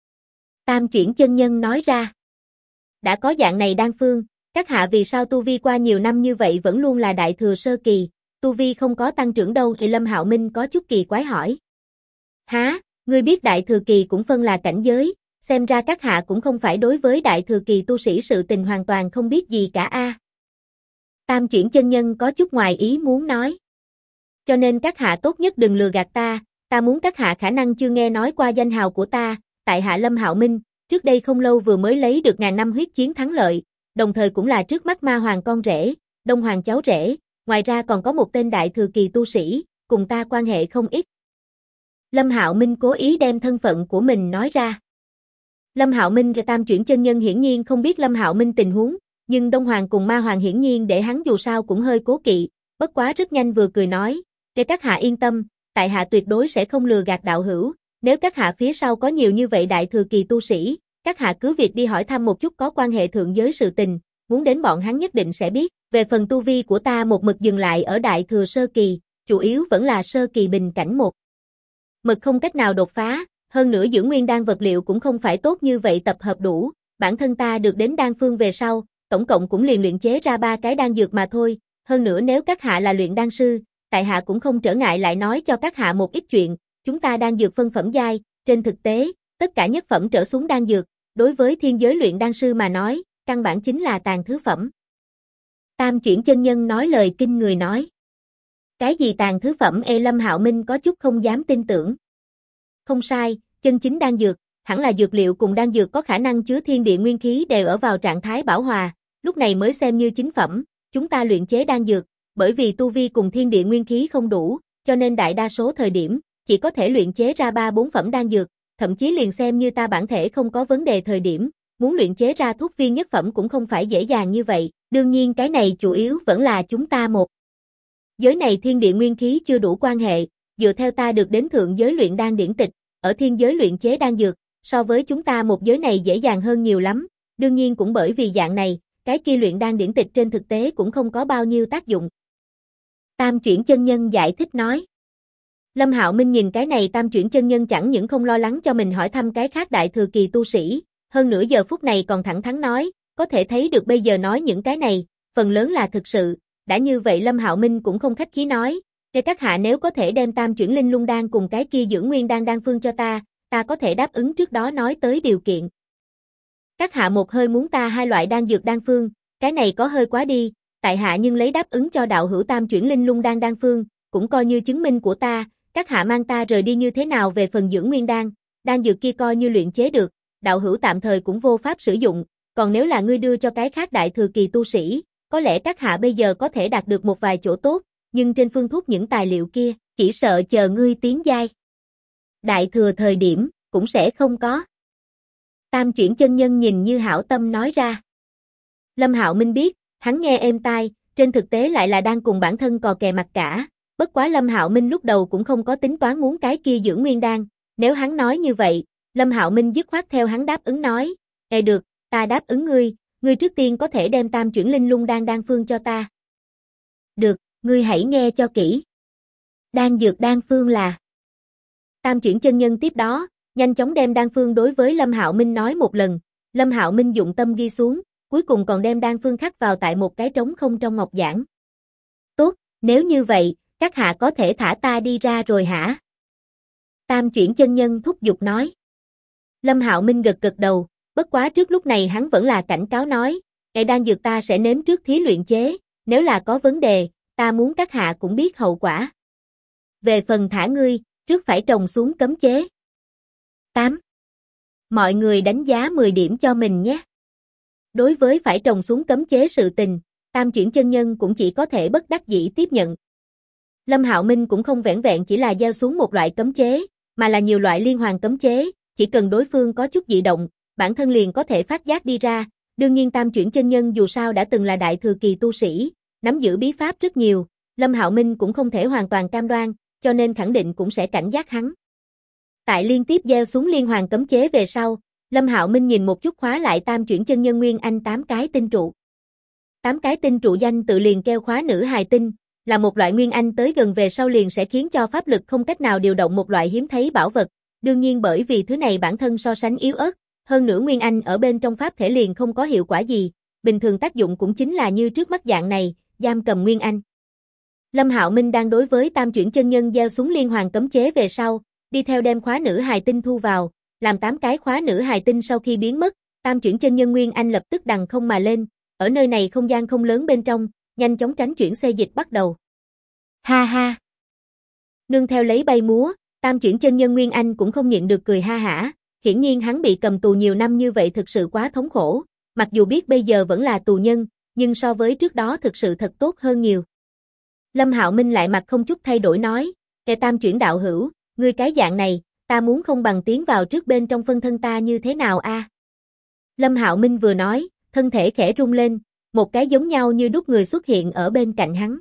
Tam chuyển chân nhân nói ra. Đã có dạng này đan phương, các hạ vì sao tu vi qua nhiều năm như vậy vẫn luôn là đại thừa sơ kỳ, tu vi không có tăng trưởng đâu? Lâm Hạo Minh có chút kỳ quái hỏi. Há, ngươi biết đại thừa kỳ cũng phân là cảnh giới, xem ra các hạ cũng không phải đối với đại thừa kỳ tu sĩ sự tình hoàn toàn không biết gì cả a. Tam chuyển chân nhân có chút ngoài ý muốn nói. Cho nên các hạ tốt nhất đừng lừa gạt ta muốn các hạ khả năng chưa nghe nói qua danh hào của ta, tại hạ Lâm Hạo Minh, trước đây không lâu vừa mới lấy được 1000 năm huyết chiến thắng lợi, đồng thời cũng là trước mắt ma hoàng con rể, đông hoàng cháu rể, ngoài ra còn có một tên đại thừa kỳ tu sĩ, cùng ta quan hệ không ít. Lâm Hạo Minh cố ý đem thân phận của mình nói ra. Lâm Hạo Minh và tam chuyển chân nhân hiển nhiên không biết Lâm Hạo Minh tình huống, nhưng Đông Hoàng cùng Ma Hoàng hiển nhiên để hắn dù sao cũng hơi cố kỵ, bất quá rất nhanh vừa cười nói, để các hạ yên tâm, tại hạ tuyệt đối sẽ không lừa gạt đạo hữu, nếu các hạ phía sau có nhiều như vậy đại thừa kỳ tu sĩ, các hạ cứ việc đi hỏi thăm một chút có quan hệ thượng giới sự tình, muốn đến bọn hắn nhất định sẽ biết, về phần tu vi của ta một mực dừng lại ở đại thừa sơ kỳ, chủ yếu vẫn là sơ kỳ bình cảnh một mực không cách nào đột phá, hơn nữa dưỡng nguyên đan vật liệu cũng không phải tốt như vậy tập hợp đủ, bản thân ta được đến đan phương về sau, tổng cộng cũng liền luyện chế ra 3 cái đan dược mà thôi, hơn nữa nếu các hạ là luyện đan sư, tại hạ cũng không trở ngại lại nói cho các hạ một ít chuyện, chúng ta đan dược phân phẩm giai, trên thực tế, tất cả nhất phẩm trở xuống đan dược, đối với thiên giới luyện đan sư mà nói, căn bản chính là tàn thứ phẩm. Tam chuyển chân nhân nói lời kinh người nói. Cái gì tàn thứ phẩm? Lâm Hạo Minh có chút không dám tin tưởng. Không sai, chân chính đan dược, hẳn là dược liệu cùng đan dược có khả năng chứa thiên địa nguyên khí đều ở vào trạng thái bảo hòa, lúc này mới xem như chính phẩm, chúng ta luyện chế đan dược, bởi vì tu vi cùng thiên địa nguyên khí không đủ, cho nên đại đa số thời điểm, chỉ có thể luyện chế ra 3-4 phẩm đan dược, thậm chí liền xem như ta bản thể không có vấn đề thời điểm, muốn luyện chế ra thuốc viên nhất phẩm cũng không phải dễ dàng như vậy, đương nhiên cái này chủ yếu vẫn là chúng ta một giới này thiên địa nguyên khí chưa đủ quan hệ, dựa theo ta được đến thượng giới luyện đan điển tịch, ở thiên giới luyện chế đan dược, so với chúng ta một giới này dễ dàng hơn nhiều lắm, đương nhiên cũng bởi vì dạng này, cái kia luyện đan điển tịch trên thực tế cũng không có bao nhiêu tác dụng. Tam chuyển chân nhân giải thích nói. Lâm Hạo Minh nhìn cái này tam chuyển chân nhân chẳng những không lo lắng cho mình hỏi thăm cái khác đại thừa kỳ tu sĩ, hơn nữa giờ phút này còn thẳng thắn nói, có thể thấy được bây giờ nói những cái này, phần lớn là thực sự, đã như vậy Lâm Hạo Minh cũng không khách khí nói, để các hạ nếu có thể đem tam chuyển linh lung đan cùng cái kia dưỡng nguyên đan đan phương cho ta có thể đáp ứng trước đó nói tới điều kiện. Các hạ một hơi muốn ta hai loại đan dược đan phương, cái này có hơi quá đi, tại hạ nhưng lấy đáp ứng cho đạo hữu tam chuyển linh lung đan đan phương, cũng coi như chứng minh của ta, các hạ mang ta rời đi như thế nào về phần dưỡng nguyên đan dược kia coi như luyện chế được, đạo hữu tạm thời cũng vô pháp sử dụng, còn nếu là ngươi đưa cho cái khác đại thừa kỳ tu sĩ, có lẽ các hạ bây giờ có thể đạt được một vài chỗ tốt, nhưng trên phương thuốc những tài liệu kia, chỉ sợ chờ ngươi tiến giai đại thừa thời điểm, cũng sẽ không có. Tam chuyển chân nhân nhìn như hảo tâm nói ra. Lâm Hạo Minh biết, hắn nghe êm tai, trên thực tế lại là đang cùng bản thân cò kè mặt cả, bất quá Lâm Hạo Minh lúc đầu cũng không có tính toán muốn cái kia dưỡng nguyên đan, nếu hắn nói như vậy, Lâm Hạo Minh dứt khoát theo hắn đáp ứng nói, được, ta đáp ứng ngươi trước tiên có thể đem tam chuyển linh lung đan đan phương cho ta. Được, ngươi hãy nghe cho kỹ. Đan dược đan phương là. Tam chuyển chân nhân tiếp đó, nhanh chóng đem đan phương đối với Lâm Hạo Minh nói một lần, Lâm Hạo Minh dụng tâm ghi xuống, cuối cùng còn đem đan phương khắc vào tại một cái trống không trong ngọc giản. Tốt, nếu như vậy, các hạ có thể thả ta đi ra rồi hả? Tam chuyển chân nhân thúc giục nói. Lâm Hạo Minh gật gật đầu, bất quá trước lúc này hắn vẫn là cảnh cáo nói, đan dược ta sẽ nếm trước thí luyện chế, nếu là có vấn đề, ta muốn các hạ cũng biết hậu quả. Về phần thả ngươi, trước phải trồng xuống cấm chế. 8. Mọi người đánh giá 10 điểm cho mình nhé. Đối với phải trồng xuống cấm chế sự tình, tam chuyển chân nhân cũng chỉ có thể bất đắc dĩ tiếp nhận. Lâm Hạo Minh cũng không vẻn vẹn chỉ là gieo xuống một loại cấm chế, mà là nhiều loại liên hoàn cấm chế, chỉ cần đối phương có chút dị động, bản thân liền có thể phát giác đi ra. Đương nhiên tam chuyển chân nhân dù sao đã từng là đại thừa kỳ tu sĩ, nắm giữ bí pháp rất nhiều, Lâm Hạo Minh cũng không thể hoàn toàn cam đoan, cho nên khẳng định cũng sẽ cảnh giác hắn. Tại liên tiếp gieo xuống liên hoàn cấm chế về sau, Lâm Hạo Minh nhìn một chút khóa lại tam chuyển chân nhân nguyên anh 8 cái tinh trụ. 8 cái tinh trụ danh tự liền kêu khóa nữ hài tinh, là một loại nguyên anh tới gần về sau liền sẽ khiến cho pháp lực không cách nào điều động một loại hiếm thấy bảo vật, đương nhiên bởi vì thứ này bản thân so sánh yếu ớt, hơn nữa nguyên anh ở bên trong pháp thể liền không có hiệu quả gì, bình thường tác dụng cũng chính là như trước mắt dạng này, giam cầm nguyên anh. Lâm Hạo Minh đang đối với tam chuyển chân nhân gieo xuống liên hoàn cấm chế về sau, đi theo đem khóa nữ hài tinh thu vào, làm 8 cái khóa nữ hài tinh sau khi biến mất, tam chuyển chân nhân nguyên anh lập tức đằng không mà lên, ở nơi này không gian không lớn bên trong, nhanh chóng tránh chuyển xê dịch bắt đầu. Ha ha. Nương theo lấy bay múa, tam chuyển chân nhân nguyên anh cũng không nhịn được cười ha hả, hiển nhiên hắn bị cầm tù nhiều năm như vậy thực sự quá thống khổ, mặc dù biết bây giờ vẫn là tù nhân, nhưng so với trước đó thực sự thật tốt hơn nhiều. Lâm Hạo Minh lại mặt không chút thay đổi nói, tam chuyển đạo hữu, ngươi cái dạng này, ta muốn không bằng tiến vào trước bên trong phân thân ta như thế nào a? Lâm Hạo Minh vừa nói, thân thể khẽ rung lên, một cái giống nhau như đúc người xuất hiện ở bên cạnh hắn.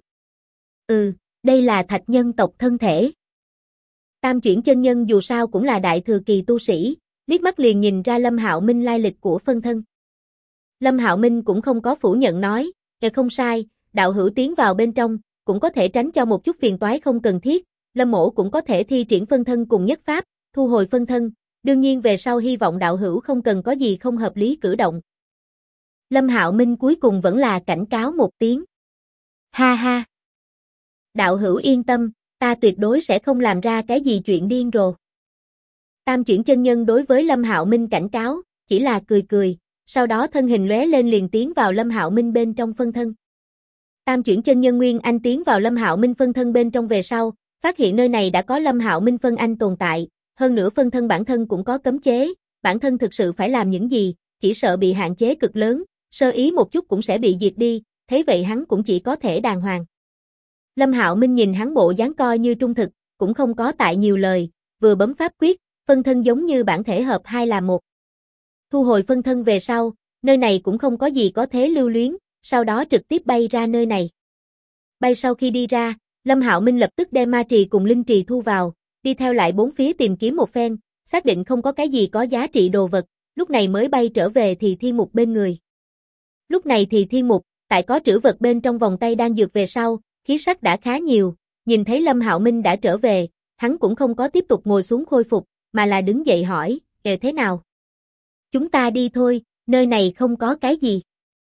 Đây là thạch nhân tộc thân thể. Tam chuyển chân nhân dù sao cũng là đại thừa kỳ tu sĩ, liếc mắt liền nhìn ra Lâm Hạo Minh lai lịch của phân thân. Lâm Hạo Minh cũng không có phủ nhận nói, không sai, đạo hữu tiến vào bên trong, cũng có thể tránh cho một chút phiền toái không cần thiết, Lâm mỗ cũng có thể thi triển phân thân cùng nhất pháp, thu hồi phân thân, đương nhiên về sau hy vọng đạo hữu không cần có gì không hợp lý cử động. Lâm Hạo Minh cuối cùng vẫn là cảnh cáo một tiếng. Ha ha. Đạo hữu yên tâm, ta tuyệt đối sẽ không làm ra cái gì chuyện điên rồ. Tam chuyển chân nhân đối với Lâm Hạo Minh cảnh cáo, chỉ là cười cười, sau đó thân hình lóe lên liền tiến vào Lâm Hạo Minh bên trong phân thân. Tam chuyển chân nhân nguyên anh tiến vào Lâm Hạo Minh phân thân bên trong về sau, phát hiện nơi này đã có Lâm Hạo Minh phân anh tồn tại, hơn nữa phân thân bản thân cũng có cấm chế, bản thân thực sự phải làm những gì, chỉ sợ bị hạn chế cực lớn, sơ ý một chút cũng sẽ bị diệt đi, thế vậy hắn cũng chỉ có thể đàng hoàng. Lâm Hạo Minh nhìn hắn bộ dáng coi như trung thực, cũng không có tại nhiều lời, vừa bấm pháp quyết, phân thân giống như bản thể hợp hai là một. Thu hồi phân thân về sau, nơi này cũng không có gì có thế lưu luyến, sau đó trực tiếp bay ra nơi này. Bay sau khi đi ra, Lâm Hạo Minh lập tức đem ma trì cùng linh trì thu vào, đi theo lại bốn phía tìm kiếm một phen, xác định không có cái gì có giá trị đồ vật, lúc này mới bay trở về Thì Thiên Mục bên người. Lúc này Thì Thiên Mục, tại có trữ vật bên trong vòng tay đang dược về sau, khí sắc đã khá nhiều, nhìn thấy Lâm Hạo Minh đã trở về, hắn cũng không có tiếp tục ngồi xuống khôi phục, mà là đứng dậy hỏi, thế nào? Chúng ta đi thôi, nơi này không có cái gì.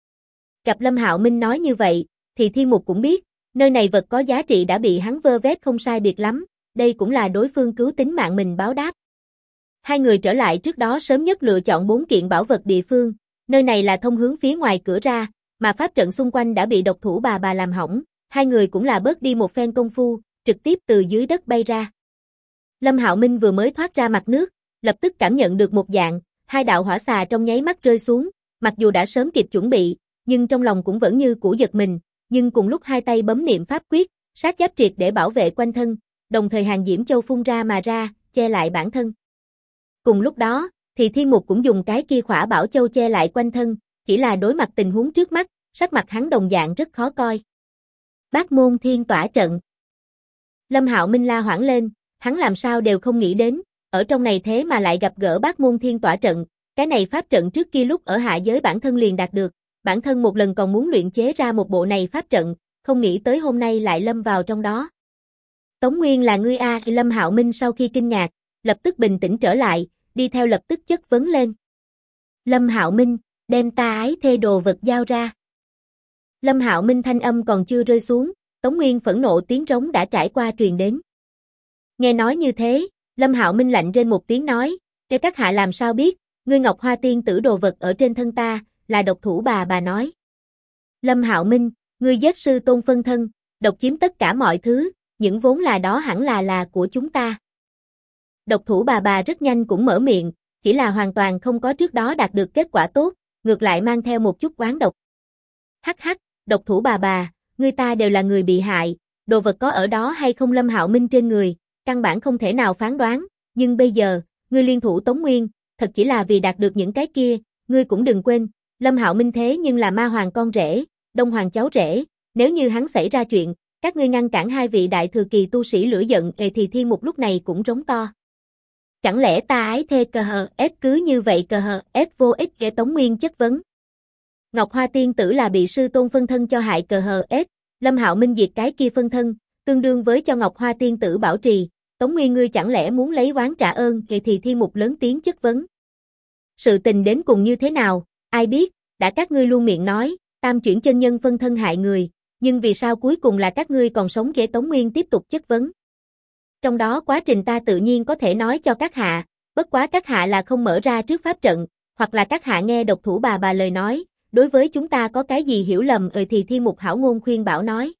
Gặp Lâm Hạo Minh nói như vậy, thì Thiên Mục cũng biết, nơi này vật có giá trị đã bị hắn vơ vét không sai biệt lắm, đây cũng là đối phương cứu tính mạng mình báo đáp. Hai người trở lại trước đó sớm nhất lựa chọn 4 kiện bảo vật địa phương, nơi này là thông hướng phía ngoài cửa ra, mà pháp trận xung quanh đã bị độc thủ bà làm hỏng, hai người cũng là bớt đi một phen công phu, trực tiếp từ dưới đất bay ra. Lâm Hạo Minh vừa mới thoát ra mặt nước, lập tức cảm nhận được một dạng, hai đạo hỏa xà trong nháy mắt rơi xuống, mặc dù đã sớm kịp chuẩn bị, nhưng trong lòng cũng vẫn như cũ giật mình, nhưng cùng lúc hai tay bấm niệm pháp quyết, sát giáp triệt để bảo vệ quanh thân, đồng thời hàng diễm châu phun ra mà ra, che lại bản thân. Cùng lúc đó, thì Thiên Mục cũng dùng cái kia khỏa bảo châu che lại quanh thân, chỉ là đối mặt tình huống trước mắt, sắc mặt hắn đồng dạng rất khó coi. Bát môn thiên tỏa trận. Lâm Hạo Minh la hoảng lên, hắn làm sao đều không nghĩ đến, ở trong này thế mà lại gặp gỡ bát môn thiên tỏa trận, cái này pháp trận trước kia lúc ở hạ giới bản thân liền đạt được, bản thân một lần còn muốn luyện chế ra một bộ này pháp trận, không nghĩ tới hôm nay lại lâm vào trong đó. Tống Nguyên là ngươi a? Lâm Hạo Minh sau khi kinh ngạc, lập tức bình tĩnh trở lại, đi theo lập tức chất vấn lên. Lâm Hạo Minh, đem ta ái thê đồ vật giao ra. Lâm Hạo Minh thanh âm còn chưa rơi xuống, Tống Nguyên phẫn nộ tiếng trống đã trải qua truyền đến. Nghe nói như thế, Lâm Hạo Minh lạnh rên một tiếng nói, "Kêu các hạ làm sao biết, ngươi Ngọc Hoa tiên tử đồ vật ở trên thân ta, là độc thủ bà nói." Lâm Hạo Minh, ngươi giết sư tôn phân thân, độc chiếm tất cả mọi thứ, những vốn là đó hẳn là của chúng ta. Độc thủ bà rất nhanh cũng mở miệng, chỉ là hoàn toàn không có trước đó đạt được kết quả tốt, ngược lại mang theo một chút oán độc. Hắc hắc, độc thủ bà, ngươi ta đều là người bị hại, đồ vật có ở đó hay không Lâm Hạo Minh trên người, căn bản không thể nào phán đoán, nhưng bây giờ, ngươi liên thủ Tống Nguyên, thật chỉ là vì đạt được những cái kia, ngươi cũng đừng quên, Lâm Hạo Minh thế nhưng là ma hoàng con rể, Đông Hoàng cháu rể, nếu như hắn xảy ra chuyện, các ngươi ngăn cản hai vị đại thừa kỳ tu sĩ lửa giận thì Thiên Mục lúc này cũng rống to. Chẳng lẽ ta ái thê cờ hờ ép cứ như vậy cờ hờ ép vô ích ghê Tống Nguyên chất vấn. Ngọc Hoa tiên tử là bị sư tôn phân thân cho hại cờ hờ ép, Lâm Hạo Minh diệt cái kia phân thân, tương đương với cho Ngọc Hoa tiên tử bảo trì, Tống Nguyên ngươi chẳng lẽ muốn lấy oán trả ơn thì Thiên Mục lớn tiếng chất vấn. Sự tình đến cùng như thế nào, ai biết, đã các ngươi luôn miệng nói, tam chuyển chân nhân phân thân hại người, nhưng vì sao cuối cùng là các ngươi còn sống ghê Tống Nguyên tiếp tục chất vấn. Trong đó quá trình ta tự nhiên có thể nói cho các hạ, bất quá các hạ là không mở ra trước pháp trận, hoặc là các hạ nghe độc thủ bà lời nói, đối với chúng ta có cái gì hiểu lầm thì Thiên Mục hảo ngôn khuyên bảo nói.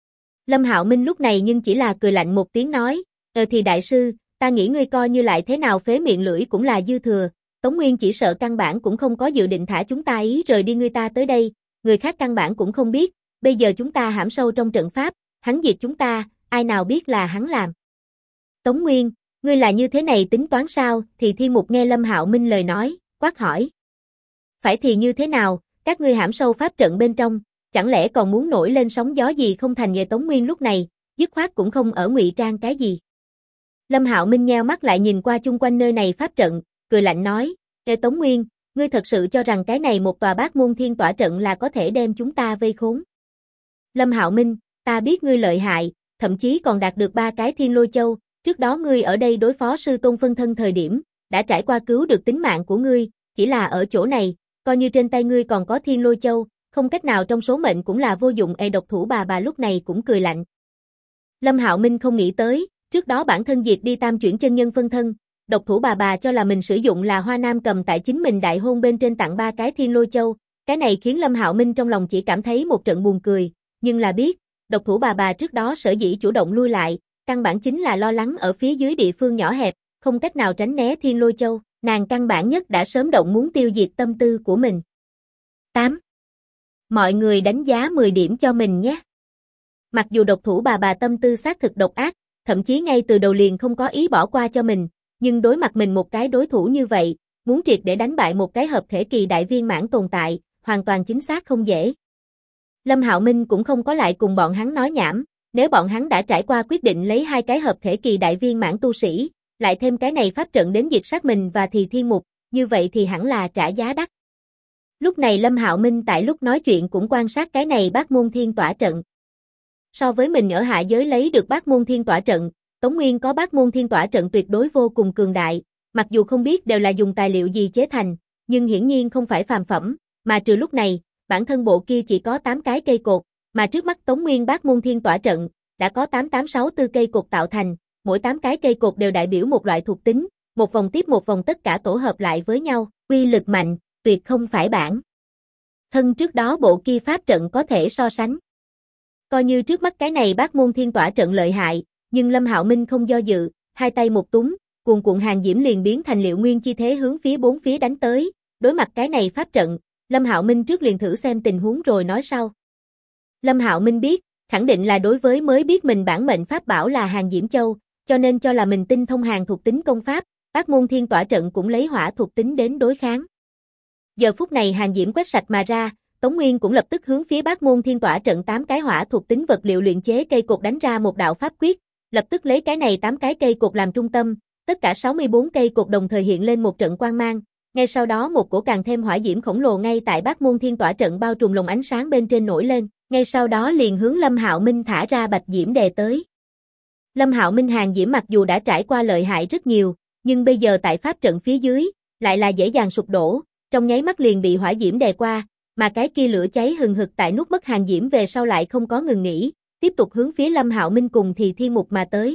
Lâm Hạo Minh lúc này nhưng chỉ là cười lạnh một tiếng nói, thì đại sư, ta nghĩ ngươi coi như lại thế nào phế miệng lưỡi cũng là dư thừa, Tống Nguyên chỉ sợ căn bản cũng không có dự định thả chúng ta ý rời đi ngươi ta tới đây, người khác căn bản cũng không biết, bây giờ chúng ta hãm sâu trong trận pháp, hắn diệt chúng ta, ai nào biết là hắn làm. Tống Nguyên, ngươi là như thế này tính toán sao? Thì Thiên Mục nghe Lâm Hạo Minh lời nói, quát hỏi. Phải thì như thế nào, các ngươi hãm sâu pháp trận bên trong, chẳng lẽ còn muốn nổi lên sóng gió gì không thành nghề Tống Nguyên lúc này, dứt khoát cũng không ở ngụy trang cái gì. Lâm Hạo Minh nheo mắt lại nhìn qua chung quanh nơi này pháp trận, cười lạnh nói, Tống Nguyên, ngươi thật sự cho rằng cái này một tòa bát môn thiên tỏa trận là có thể đem chúng ta vây khốn. Lâm Hạo Minh, ta biết ngươi lợi hại, thậm chí còn đạt được 3 cái thiên lôi châu, trước đó ngươi ở đây đối phó sư tôn phân thân thời điểm, đã trải qua cứu được tính mạng của ngươi, chỉ là ở chỗ này, coi như trên tay ngươi còn có thiên lôi châu, không cách nào trong số mệnh cũng là vô dụng. Độc thủ bà lúc này cũng cười lạnh. Lâm Hạo Minh không nghĩ tới, trước đó bản thân diệt đi tam chuyển chân nhân phân thân, độc thủ bà cho là mình sử dụng là Hoa Nam cầm tại chính mình đại hôn bên trên tặng 3 cái thiên lôi châu, cái này khiến Lâm Hạo Minh trong lòng chỉ cảm thấy một trận buồn cười, nhưng là biết, độc thủ bà trước đó sở dĩ chủ động lui lại, căn bản chính là lo lắng ở phía dưới địa phương nhỏ hẹp, không cách nào tránh né thiên lôi châu, nàng căn bản nhất đã sớm động muốn tiêu diệt tâm tư của mình. 8. Mọi người đánh giá 10 điểm cho mình nhé. Mặc dù độc thủ bà tâm tư xác thực độc ác, thậm chí ngay từ đầu liền không có ý bỏ qua cho mình, nhưng đối mặt mình một cái đối thủ như vậy, muốn triệt để đánh bại một cái hợp thể kỳ đại viên mãn tồn tại, hoàn toàn chính xác không dễ. Lâm Hạo Minh cũng không có lại cùng bọn hắn nói nhảm, nếu bọn hắn đã trải qua quyết định lấy 2 cái hợp thể kỳ đại viên mãn tu sĩ, lại thêm cái này pháp trận đến diệt sát mình và Thì Thiên Mục, như vậy thì hẳn là trả giá đắt. Lúc này Lâm Hạo Minh tại lúc nói chuyện cũng quan sát cái này Bát Môn Thiên Tỏa trận. So với mình ở hạ giới lấy được Bát Môn Thiên Tỏa trận, Tống Nguyên có Bát Môn Thiên Tỏa trận tuyệt đối vô cùng cường đại, mặc dù không biết đều là dùng tài liệu gì chế thành, nhưng hiển nhiên không phải phàm phẩm, mà trừ lúc này, bản thân bộ kia chỉ có 8 cái cây cột, mà trước mắt Tống Nguyên Bát Môn Thiên Tỏa trận đã có 8864 cây cột tạo thành, mỗi 8 cái cây cột đều đại biểu một loại thuộc tính, một vòng tiếp một vòng tất cả tổ hợp lại với nhau, uy lực mạnh, tuyệt không phải bản thân trước đó bộ kia pháp trận có thể so sánh. Coi như trước mắt cái này Bát Môn Thiên Tỏa trận lợi hại, nhưng Lâm Hạo Minh không do dự, hai tay một túm, cuồn cuộn hàng diễm liền biến thành liệu nguyên chi thế hướng phía bốn phía đánh tới, đối mặt cái này pháp trận, Lâm Hạo Minh trước liền thử xem tình huống rồi nói sau. Lâm Hạo Minh biết, khẳng định là đối với mới biết mình bản mệnh pháp bảo là hàng diễm châu, cho nên cho là mình tinh thông hàng thuộc tính công pháp, Bát Môn Thiên Tỏa trận cũng lấy hỏa thuộc tính đến đối kháng. Giờ phút này hàng diễm quét sạch mà ra, Tống Nguyên cũng lập tức hướng phía Bát Môn Thiên Tỏa trận 8 cái hỏa thuộc tính vật liệu luyện chế cây cột đánh ra một đạo pháp quyết, lập tức lấy cái này 8 cái cây cột làm trung tâm, tất cả 64 cây cột đồng thời hiện lên một trận quang mang, ngay sau đó một cổ càng thêm hỏa diễm khổng lồ ngay tại Bát Môn Thiên Tỏa trận bao trùm lồng ánh sáng bên trên nổi lên, ngay sau đó liền hướng Lâm Hạo Minh thả ra bạch diễm đè tới. Lâm Hạo Minh hàng diễm mặc dù đã trải qua lợi hại rất nhiều, nhưng bây giờ tại pháp trận phía dưới, lại là dễ dàng sụp đổ, trong nháy mắt liền bị hỏa diễm đè qua, mà cái kia lửa cháy hừng hực tại nuốt mất hàng diễm về sau lại không có ngừng nghỉ, tiếp tục hướng phía Lâm Hạo Minh cùng Thì Thiên Mục mà tới.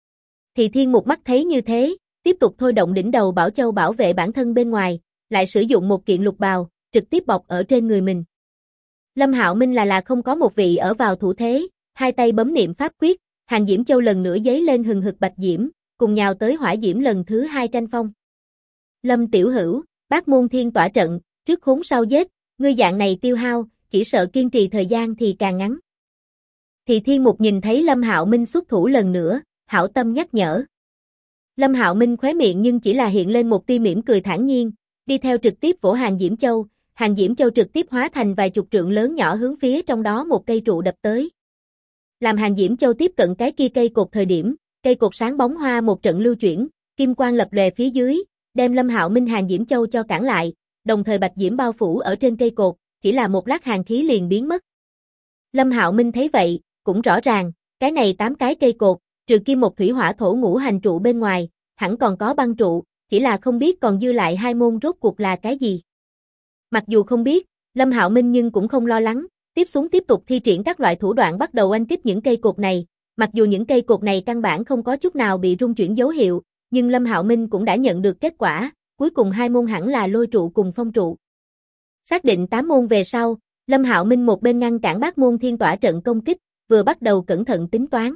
Thì Thiên Mục mắt thấy như thế, tiếp tục thôi động đỉnh đầu Bảo Châu bảo vệ bản thân bên ngoài, lại sử dụng một kiện lục bào, trực tiếp bọc ở trên người mình. Lâm Hạo Minh là không có một vị ở vào thủ thế, hai tay bấm niệm pháp quyết, hàng diễm châu lần nữa giấy lên hừng hực bạch diễm, cùng nhào tới hỏa diễm lần thứ 2 tranh phong. Lâm tiểu hữu, Bát Môn Thiên Tỏa trận, trước khốn sau giết, ngươi dạng này tiêu hao, chỉ sợ kiên trì thời gian thì càng ngắn. Thì Thiên Mục nhìn thấy Lâm Hạo Minh xuất thủ lần nữa, hảo tâm nhắc nhở. Lâm Hạo Minh khóe miệng nhưng chỉ là hiện lên một tia mỉm cười thản nhiên, đi theo trực tiếp vỗ hàng diễm châu trực tiếp hóa thành vài chục trượng lớn nhỏ hướng phía trong đó một cây trụ đập tới. Làm hàng diễm châu tiếp cận cái kia cây cột thời điểm, cây cột sáng bóng hoa một trận lưu chuyển, kim quang lập lòe phía dưới, đem Lâm Hạo Minh hàng diễm châu cho cản lại, đồng thời bạch diễm bao phủ ở trên cây cột, chỉ là một lát hàng khí liền biến mất. Lâm Hạo Minh thấy vậy, cũng rõ ràng, cái này 8 cái cây cột, trừ kim một thủy hỏa thổ ngũ hành trụ bên ngoài, hẳn còn có băng trụ, chỉ là không biết còn dư lại hai môn rốt cuộc là cái gì. Mặc dù không biết, Lâm Hạo Minh nhưng cũng không lo lắng, tiếp tục thi triển các loại thủ đoạn bắt đầu oanh kích những cây cột này, mặc dù những cây cột này căn bản không có chút nào bị rung chuyển dấu hiệu, nhưng Lâm Hạo Minh cũng đã nhận được kết quả, cuối cùng hai môn hẳn là lôi trụ cùng phong trụ. Xác định 8 môn về sau, Lâm Hạo Minh một bên ngăn cản Bát Môn Thiên Tỏa trận công kích, vừa bắt đầu cẩn thận tính toán.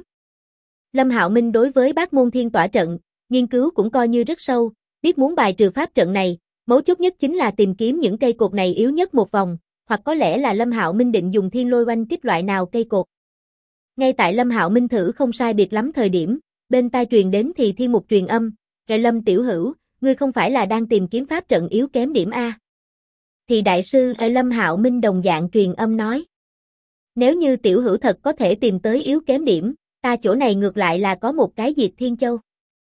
Lâm Hạo Minh đối với Bát Môn Thiên Tỏa trận, nghiên cứu cũng coi như rất sâu, biết muốn bài trừ pháp trận này, mấu chốt nhất chính là tìm kiếm những cây cột này yếu nhất một vòng, hoặc có lẽ là Lâm Hạo Minh định dùng thiên lôi oanh kích loại nào cây cột. Ngay tại Lâm Hạo Minh thử không sai biệt lắm thời điểm, bên tai truyền đến Thì Thiên Mục truyền âm, "Kệ Lâm tiểu hữu, ngươi không phải là đang tìm kiếm pháp trận yếu kém điểm a?" Thì đại sư ở Lâm Hạo Minh đồng dạng truyền âm nói, "Nếu như tiểu hữu thật có thể tìm tới yếu kém điểm, ta chỗ này ngược lại là có một cái Diệt Thiên Châu."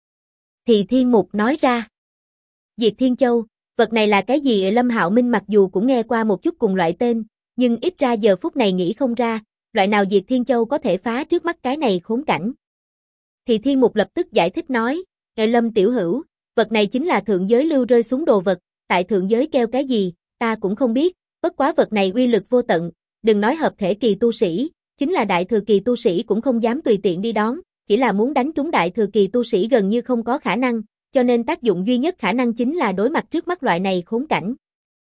Thì Thiên Mục nói ra, Diệt Thiên Châu, vật này là cái gì? Lâm Hạo Minh mặc dù cũng nghe qua một chút cùng loại tên, nhưng ít ra giờ phút này nghĩ không ra, loại nào Diệt Thiên Châu có thể phá trước mắt cái này khốn cảnh. Thì Thiên Mục lập tức giải thích nói, "Ngài Lâm tiểu hữu, vật này chính là thượng giới lưu rơi xuống đồ vật, tại thượng giới kêu cái gì, ta cũng không biết, bất quá vật này uy lực vô tận, đừng nói hợp thể kỳ tu sĩ, chính là đại thừa kỳ tu sĩ cũng không dám tùy tiện đi đón, chỉ là muốn đánh trúng đại thừa kỳ tu sĩ gần như không có khả năng, cho nên tác dụng duy nhất khả năng chính là đối mặt trước mắt loại này khốn cảnh."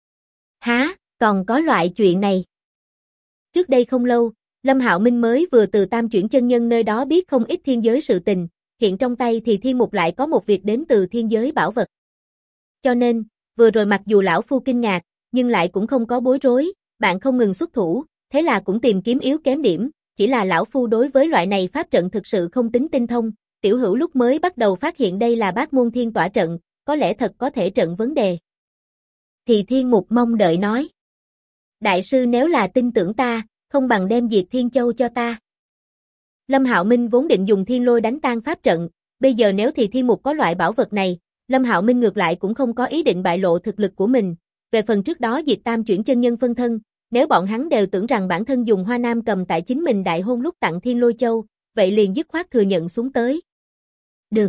Hả, còn có loại chuyện này? Trước đây không lâu, Lâm Hạo Minh mới vừa từ Tam Chuyển chân nhân nơi đó biết không ít thiên giới sự tình, hiện trong tay thì Thiên Mục lại có một việc đến từ thiên giới bảo vật. Cho nên, vừa rồi mặc dù lão phu kinh ngạc, nhưng lại cũng không có bối rối, bạn không ngừng xuất thủ, thế là cũng tìm kiếm yếu kém điểm, chỉ là lão phu đối với loại này pháp trận thực sự không tính tinh thông, tiểu hữu lúc mới bắt đầu phát hiện đây là Bát Môn Thiên Tỏa trận, có lẽ thật có thể trận vấn đề. Thì Thiên Mục mong đợi nói, "Đại sư nếu là tin tưởng ta, không bằng đem Diệt Thiên Châu cho ta." Lâm Hạo Minh vốn định dùng thiên lôi đánh tan pháp trận, Bây giờ nếu thì Thiên Mục có loại bảo vật này, Lâm Hạo Minh ngược lại cũng không có ý định bại lộ thực lực của mình. Về phần trước đó diệt tam chuyển chân nhân phân thân, nếu bọn hắn đều tưởng rằng bản thân dùng Hoa Nam cầm tại chính mình đại hôn lúc tặng Thiên Lôi Châu, vậy liền dứt khoát thừa nhận xuống tới. Được.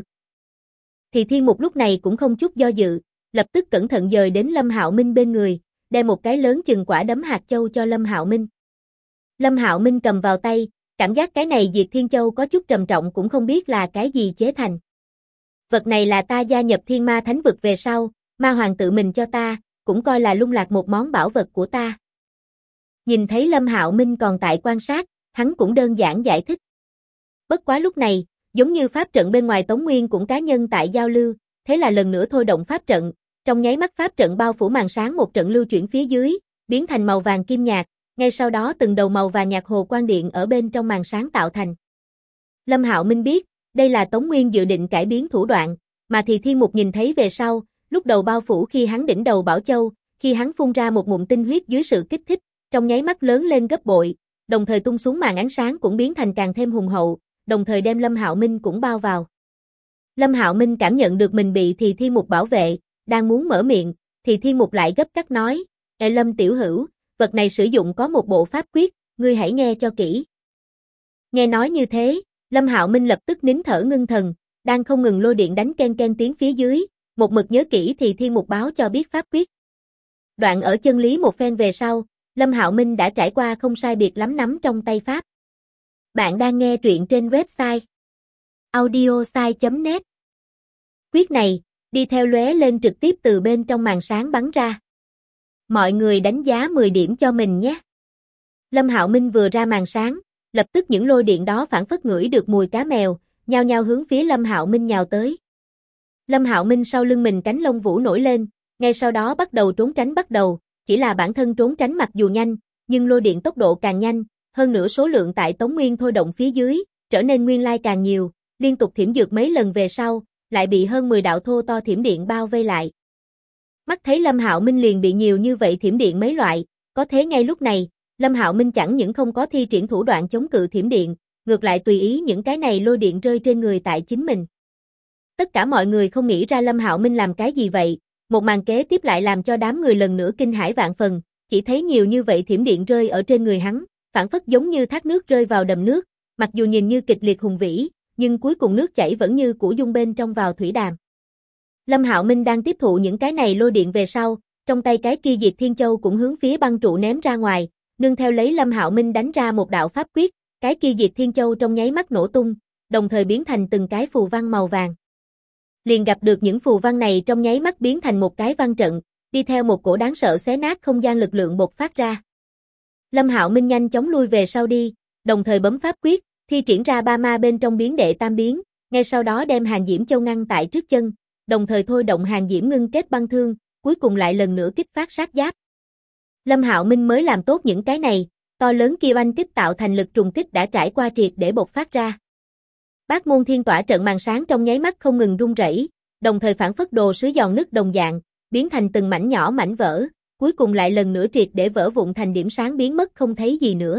Thì Thiên Mục lúc này cũng không chút do dự, lập tức cẩn thận dời đến Lâm Hạo Minh bên người, đem một cái lớn chừng quả đấm hạt châu cho Lâm Hạo Minh. Lâm Hạo Minh cầm vào tay, cảm giác cái này Diệt Thiên Châu có chút trầm trọng cũng không biết là cái gì chế thành. Vật này là ta gia nhập Thiên Ma Thánh Vực về sau, Ma Hoàng tự mình cho ta, cũng coi là lung lạc một món bảo vật của ta. Nhìn thấy Lâm Hạo Minh còn tại quan sát, hắn cũng đơn giản giải thích. Bất quá lúc này, giống như pháp trận bên ngoài Tống Nguyên cũng cá nhân tại giao lưu, thế là lần nữa thôi động pháp trận, trong nháy mắt pháp trận bao phủ màn sáng một trận lưu chuyển phía dưới, biến thành màu vàng kim nhạt, ngay sau đó từng đầu màu vàng nhạt hồ quang điện ở bên trong màn sáng tạo thành. Lâm Hạo Minh biết, đây là Tống Nguyên dự định cải biến thủ đoạn, mà thì Thiên Mục nhìn thấy về sau, lúc đầu bao phủ khi hắn đỉnh đầu Bảo Châu, khi hắn phun ra một ngụm tinh huyết dưới sự kích thích, trong nháy mắt lớn lên gấp bội, đồng thời tung xuống màn ánh sáng cũng biến thành càng thêm hùng hậu, đồng thời đem Lâm Hạo Minh cũng bao vào. Lâm Hạo Minh cảm nhận được mình bị thì Thiên Mục bảo vệ, đang muốn mở miệng, thì Thiên Mục lại gấp gáp nói, Lâm tiểu hữu, vật này sử dụng có một bộ pháp quyết, ngươi hãy nghe cho kỹ. Nghe nói như thế, Lâm Hạo Minh lập tức nín thở ngưng thần, đang không ngừng lôi điện đánh ken ken tiếng phía dưới, một mực nhớ kỹ thì Thiên Mục báo cho biết pháp quyết. Đoạn ở chân lý một phen về sau, Lâm Hạo Minh đã trải qua không sai biệt lắm nắm trong tay pháp. Bạn đang nghe truyện trên website audiosai.net. Quyết này, đi theo lóe lên trực tiếp từ bên trong màn sáng bắn ra. Mọi người đánh giá 10 điểm cho mình nhé. Lâm Hạo Minh vừa ra màn sáng, lập tức những lôi điện đó phảng phất ngửi được mùi cá mèo, nhao nhao hướng phía Lâm Hạo Minh nhào tới. Lâm Hạo Minh sau lưng mình cánh lông vũ nổi lên, ngay sau đó bắt đầu trốn tránh bắt đầu, chỉ là bản thân trốn tránh mặc dù nhanh, nhưng lôi điện tốc độ càng nhanh, hơn nữa số lượng tại Tống Nguyên thôi động phía dưới, trở nên nguyên lai càng nhiều, liên tục thiểm dược mấy lần về sau, lại bị hơn 10 đạo thô to thiểm điện bao vây lại. Mắt thấy Lâm Hạo Minh liền bị nhiều như vậy thiểm điện mấy loại, có thế ngay lúc này, Lâm Hạo Minh chẳng những không có thi triển thủ đoạn chống cự thiểm điện, ngược lại tùy ý những cái này lôi điện rơi trên người tại chính mình. Tất cả mọi người không nghĩ ra Lâm Hạo Minh làm cái gì vậy, một màn kế tiếp lại làm cho đám người lần nữa kinh hãi vạn phần, chỉ thấy nhiều như vậy thiểm điện rơi ở trên người hắn, phản phất giống như thác nước rơi vào đầm nước, mặc dù nhìn như kịch liệt hùng vĩ, nhưng cuối cùng nước chảy vẫn như cũ dung bên trong vào thủy đàm. Lâm Hạo Minh đang tiếp thụ những cái này lôi điện về sau, trong tay cái kia Diệt Thiên Châu cũng hướng phía băng trụ ném ra ngoài, nương theo lấy Lâm Hạo Minh đánh ra một đạo pháp quyết, cái kia Diệt Thiên Châu trong nháy mắt nổ tung, đồng thời biến thành từng cái phù văn màu vàng. Liền gặp được những phù văn này trong nháy mắt biến thành một cái văn trận, đi theo một cổ đáng sợ xé nát không gian lực lượng bộc phát ra. Lâm Hạo Minh nhanh chóng lui về sau đi, đồng thời bấm pháp quyết, thi triển ra ba ma bên trong biến đệ tam biến, ngay sau đó đem Hàn Diễm Châu ngăn tại trước chân, đồng thời thôi động Hàn Diễm ngưng kết băng thương, cuối cùng lại lần nữa kích phát sát giáp. Lâm Hạo Minh mới làm tốt những cái này, to lớn kia oanh kích tạo thành lực trùng kích đã trải qua triệt để bộc phát ra. Bát Môn Thiên Tỏa trận màn sáng trong nháy mắt không ngừng rung rẩy, đồng thời phản phất đồ sứ giòn nứt đồng dạng, biến thành từng mảnh nhỏ mảnh vỡ, cuối cùng lại lần nữa triệt để vỡ vụn thành điểm sáng biến mất không thấy gì nữa.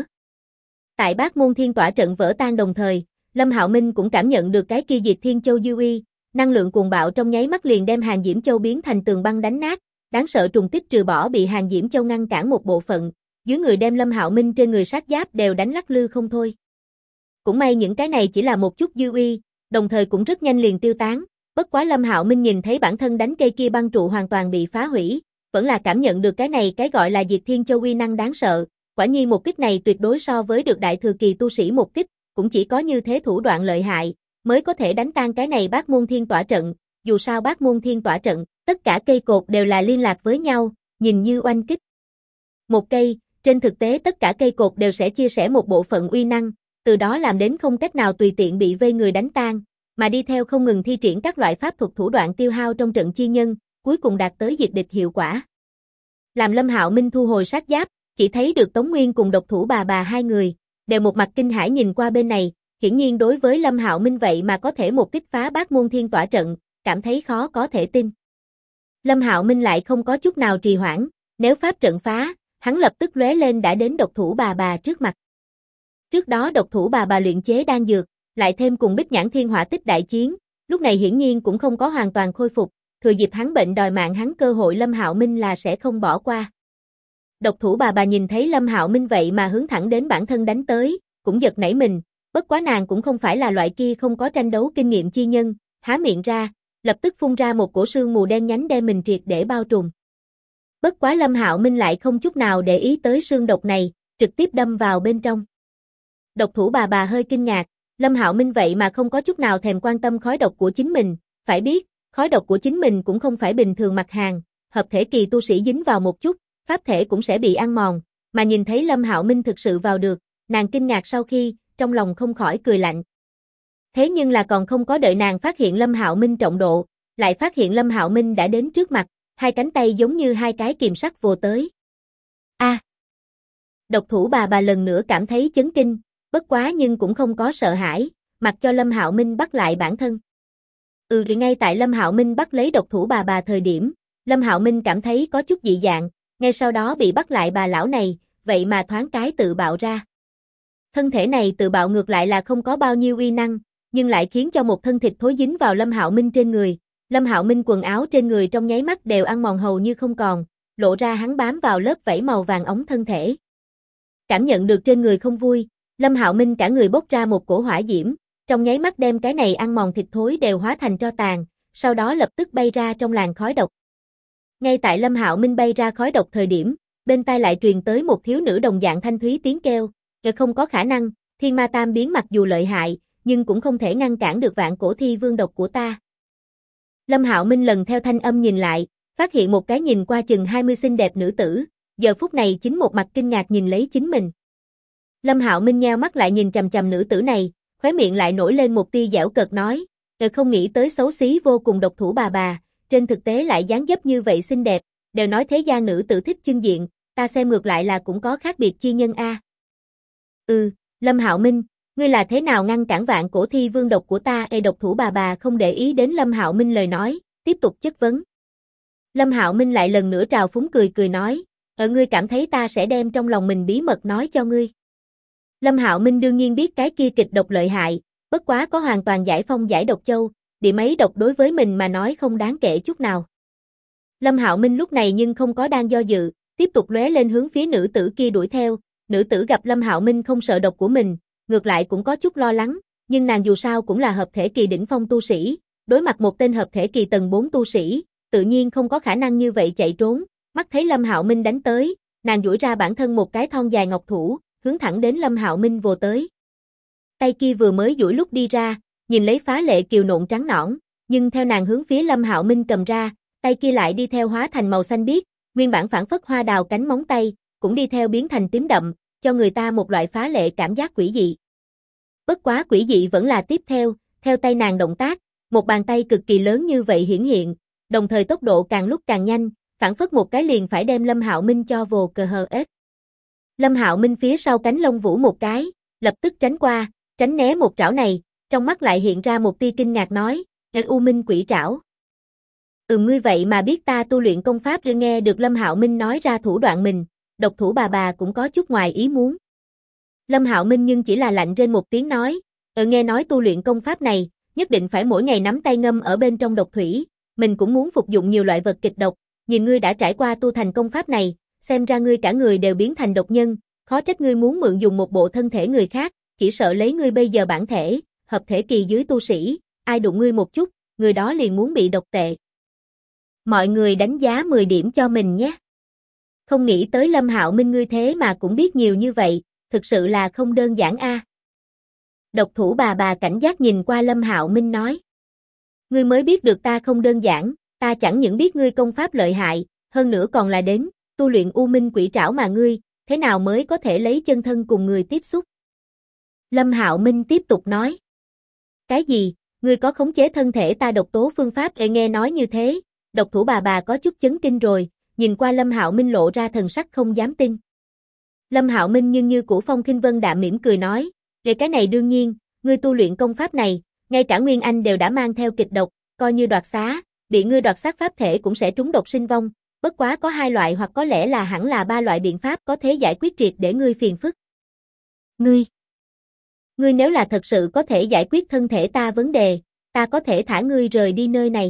Tại Bát Môn Thiên Tỏa trận vỡ tan đồng thời, Lâm Hạo Minh cũng cảm nhận được cái kia Diệt Thiên Châu dư uy, năng lượng cuồng bạo trong nháy mắt liền đem Hàn Diễm Châu biến thành tường băng đánh nát, đáng sợ trùng kích trừ bỏ bị Hàn Diễm Châu ngăn cản một bộ phận, dưới người đem Lâm Hạo Minh trên người sát giáp đều đánh lắc lư không thôi. Cũng may những cái này chỉ là một chút dư uy, đồng thời cũng rất nhanh liền tiêu tán, bất quá Lâm Hạo Minh nhìn thấy bản thân đánh cây kia băng trụ hoàn toàn bị phá hủy, vẫn là cảm nhận được cái này cái gọi là Diệt Thiên Châu uy năng đáng sợ, quả nhiên một kích này tuyệt đối so với được đại thừa kỳ tu sĩ một kích, cũng chỉ có như thế thủ đoạn lợi hại, mới có thể đánh tan cái này Bát Môn Thiên Tỏa trận, dù sao Bát Môn Thiên Tỏa trận, tất cả cây cột đều là liên lạc với nhau, nhìn như oanh kích. Một cây, trên thực tế tất cả cây cột đều sẽ chia sẻ một bộ phận uy năng, từ đó làm đến không cách nào tùy tiện bị vây người đánh tan, mà đi theo không ngừng thi triển các loại pháp thuật thủ đoạn tiêu hao trong trận chi nhân, cuối cùng đạt tới diệt địch hiệu quả. Làm Lâm Hạo Minh thu hồi sát giáp, chỉ thấy được Tống Nguyên cùng độc thủ bà hai người, đều một mặt kinh hãi nhìn qua bên này, hiển nhiên đối với Lâm Hạo Minh vậy mà có thể một kích phá Bát Môn Thiên Tỏa trận, cảm thấy khó có thể tin. Lâm Hạo Minh lại không có chút nào trì hoãn, nếu pháp trận phá, hắn lập tức lóe lên đã đến độc thủ bà trước mặt. Trước đó độc thủ bà luyện chế đan dược, lại thêm cùng Bích Nhãn Thiên Hỏa Tích đại chiến, lúc này hiển nhiên cũng không có hoàn toàn khôi phục, thừa dịp hắn bệnh đòi mạng hắn cơ hội Lâm Hạo Minh là sẽ không bỏ qua. Độc thủ bà nhìn thấy Lâm Hạo Minh vậy mà hướng thẳng đến bản thân đánh tới, cũng giật nảy mình, bất quá nàng cũng không phải là loại kia không có tranh đấu kinh nghiệm chi nhân, há miệng ra, lập tức phun ra một cổ sương mù đen nhánh đem mình triệt để bao trùm. Bất quá Lâm Hạo Minh lại không chút nào để ý tới sương độc này, trực tiếp đâm vào bên trong. Độc thủ bà hơi kinh ngạc, Lâm Hạo Minh vậy mà không có chút nào thèm quan tâm khói độc của chính mình, phải biết, khói độc của chính mình cũng không phải bình thường mặt hàng, hợp thể kỳ tu sĩ dính vào một chút, pháp thể cũng sẽ bị ăn mòn, mà nhìn thấy Lâm Hạo Minh thực sự vào được, nàng kinh ngạc sau khi, trong lòng không khỏi cười lạnh. Thế nhưng là còn không có đợi nàng phát hiện Lâm Hạo Minh trọng độ, lại phát hiện Lâm Hạo Minh đã đến trước mặt, hai cánh tay giống như hai cái kìm sắt vồ tới. A! Độc thủ bà lần nữa cảm thấy chấn kinh, bất quá nhưng cũng không có sợ hãi, mặc cho Lâm Hạo Minh bắt lại bản thân. Ngay tại Lâm Hạo Minh bắt lấy độc thủ bà thời điểm, Lâm Hạo Minh cảm thấy có chút dị dạng, ngay sau đó bị bắt lại bà lão này, vậy mà thoáng cái tự bạo ra. Thân thể này tự bạo ngược lại là không có bao nhiêu uy năng, nhưng lại khiến cho một thân thịt thối dính vào Lâm Hạo Minh trên người. Lâm Hạo Minh quần áo trên người trong nháy mắt đều ăn mòn hầu như không còn, lộ ra hắn bám vào lớp vảy màu vàng óng thân thể. Cảm nhận được trên người không vui, Lâm Hạo Minh cả người bốc ra một cổ hỏa diễm, trong nháy mắt đem cái này ăn mòn thịt thối đều hóa thành tro tàn, sau đó lập tức bay ra trong làn khói độc. Ngay tại Lâm Hạo Minh bay ra khói độc thời điểm, bên tai lại truyền tới một thiếu nữ đồng dạng thanh thúy tiếng kêu, không có khả năng, Thiên Ma Tam biến mặc dù lợi hại, nhưng cũng không thể ngăn cản được vạn cổ thi vương độc của ta. Lâm Hạo Minh lần theo thanh âm nhìn lại, phát hiện một cái nhìn qua chừng 20 xinh đẹp nữ tử, giờ phút này chính một mặt kinh ngạc nhìn lấy chính mình. Lâm Hạo Minh nheo mắt lại nhìn chằm chằm nữ tử này, khóe miệng lại nổi lên một tia giễu cợt nói, không nghĩ tới xấu xí vô cùng độc thủ bà, trên thực tế lại dáng dấp như vậy xinh đẹp, đều nói thế gian nữ tử thích chưng diện, ta xem ngược lại là cũng có khác biệt chi nhân a. Lâm Hạo Minh, ngươi là thế nào ngăn cản vạn cổ thi vương độc của ta? Độc thủ bà không để ý đến Lâm Hạo Minh lời nói, tiếp tục chất vấn. Lâm Hạo Minh lại lần nữa trào phúng cười nói, ngươi cảm thấy ta sẽ đem trong lòng mình bí mật nói cho ngươi. Lâm Hạo Minh đương nhiên biết cái kia kịch độc lợi hại, bất quá có hoàn toàn giải phong giải độc châu, điểm ấy độc đối với mình mà nói không đáng kể chút nào. Lâm Hạo Minh lúc này nhưng không có đang do dự, tiếp tục lóe lên hướng phía nữ tử kia đuổi theo, nữ tử gặp Lâm Hạo Minh không sợ độc của mình, ngược lại cũng có chút lo lắng, nhưng nàng dù sao cũng là hợp thể kỳ đỉnh phong tu sĩ, đối mặt một tên hợp thể kỳ tầng 4 tu sĩ, tự nhiên không có khả năng như vậy chạy trốn, mắt thấy Lâm Hạo Minh đánh tới, nàng duỗi ra bản thân một cái thon dài ngọc thủ, hướng thẳng đến Lâm Hạo Minh vồ tới. Tay kia vừa mới duỗi lúc đi ra, nhìn lấy phá lệ kiều nộn trắng nõn, nhưng theo nàng hướng phía Lâm Hạo Minh cầm ra, tay kia lại đi theo hóa thành màu xanh biếc, nguyên bản phảng phất hoa đào cánh móng tay, cũng đi theo biến thành tím đậm, cho người ta một loại phá lệ cảm giác quỷ dị. Bất quá quỷ dị vẫn là tiếp theo tay nàng động tác, một bàn tay cực kỳ lớn như vậy hiển hiện, đồng thời tốc độ càng lúc càng nhanh, phảng phất một cái liền phải đem Lâm Hạo Minh cho vồ cờ hờ ếch. Lâm Hạo Minh phía sau cánh lông vũ một cái, lập tức tránh qua, tránh né một trảo này, trong mắt lại hiện ra một tia kinh ngạc nói, U Minh quỷ trảo. Ngươi vậy mà biết ta tu luyện công pháp? Nghe được Lâm Hạo Minh nói ra thủ đoạn mình, độc thủ bà cũng có chút ngoài ý muốn. Lâm Hạo Minh nhưng chỉ là lạnh rên một tiếng nói, nghe nói tu luyện công pháp này, nhất định phải mỗi ngày nắm tay ngâm ở bên trong độc thủy, mình cũng muốn phục dụng nhiều loại vật kịch độc, nhìn ngươi đã trải qua tu thành công pháp này, xem ra ngươi cả người đều biến thành độc nhân, khó trách ngươi muốn mượn dùng một bộ thân thể người khác, chỉ sợ lấy ngươi bây giờ bản thể, hợp thể kỳ dưới tu sĩ, ai đụng ngươi một chút, người đó liền muốn bị độc tệ. Mọi người đánh giá 10 điểm cho mình nhé. Không nghĩ tới Lâm Hạo Minh ngươi thế mà cũng biết nhiều như vậy, thực sự là không đơn giản a. Độc thủ bà cảnh giác nhìn qua Lâm Hạo Minh nói. Ngươi mới biết được ta không đơn giản, ta chẳng những biết ngươi công pháp lợi hại, hơn nữa còn là đến tu luyện U Minh quỷ trảo mà ngươi, thế nào mới có thể lấy chân thân cùng người tiếp xúc? Lâm Hạo Minh tiếp tục nói. Cái gì? Ngươi có khống chế thân thể ta độc tố phương pháp? Nghe nói như thế, độc thủ bà có chút chấn kinh rồi, nhìn qua Lâm Hạo Minh lộ ra thần sắc không dám tin. Lâm Hạo Minh nhưng như cũ phong khinh vân đạm mỉm cười nói, cái này đương nhiên, ngươi tu luyện công pháp này, ngay cả Nguyên Anh đều đã mang theo kịch độc, coi như đoạt xá, bị ngươi đoạt xác pháp thể cũng sẽ trúng độc sinh vong, bất quá có 2 loại hoặc có lẽ là hẳn là 3 loại biện pháp có thể giải quyết triệt để ngươi phiền phức. Ngươi nếu là thật sự có thể giải quyết thân thể ta vấn đề, ta có thể thả ngươi rời đi nơi này.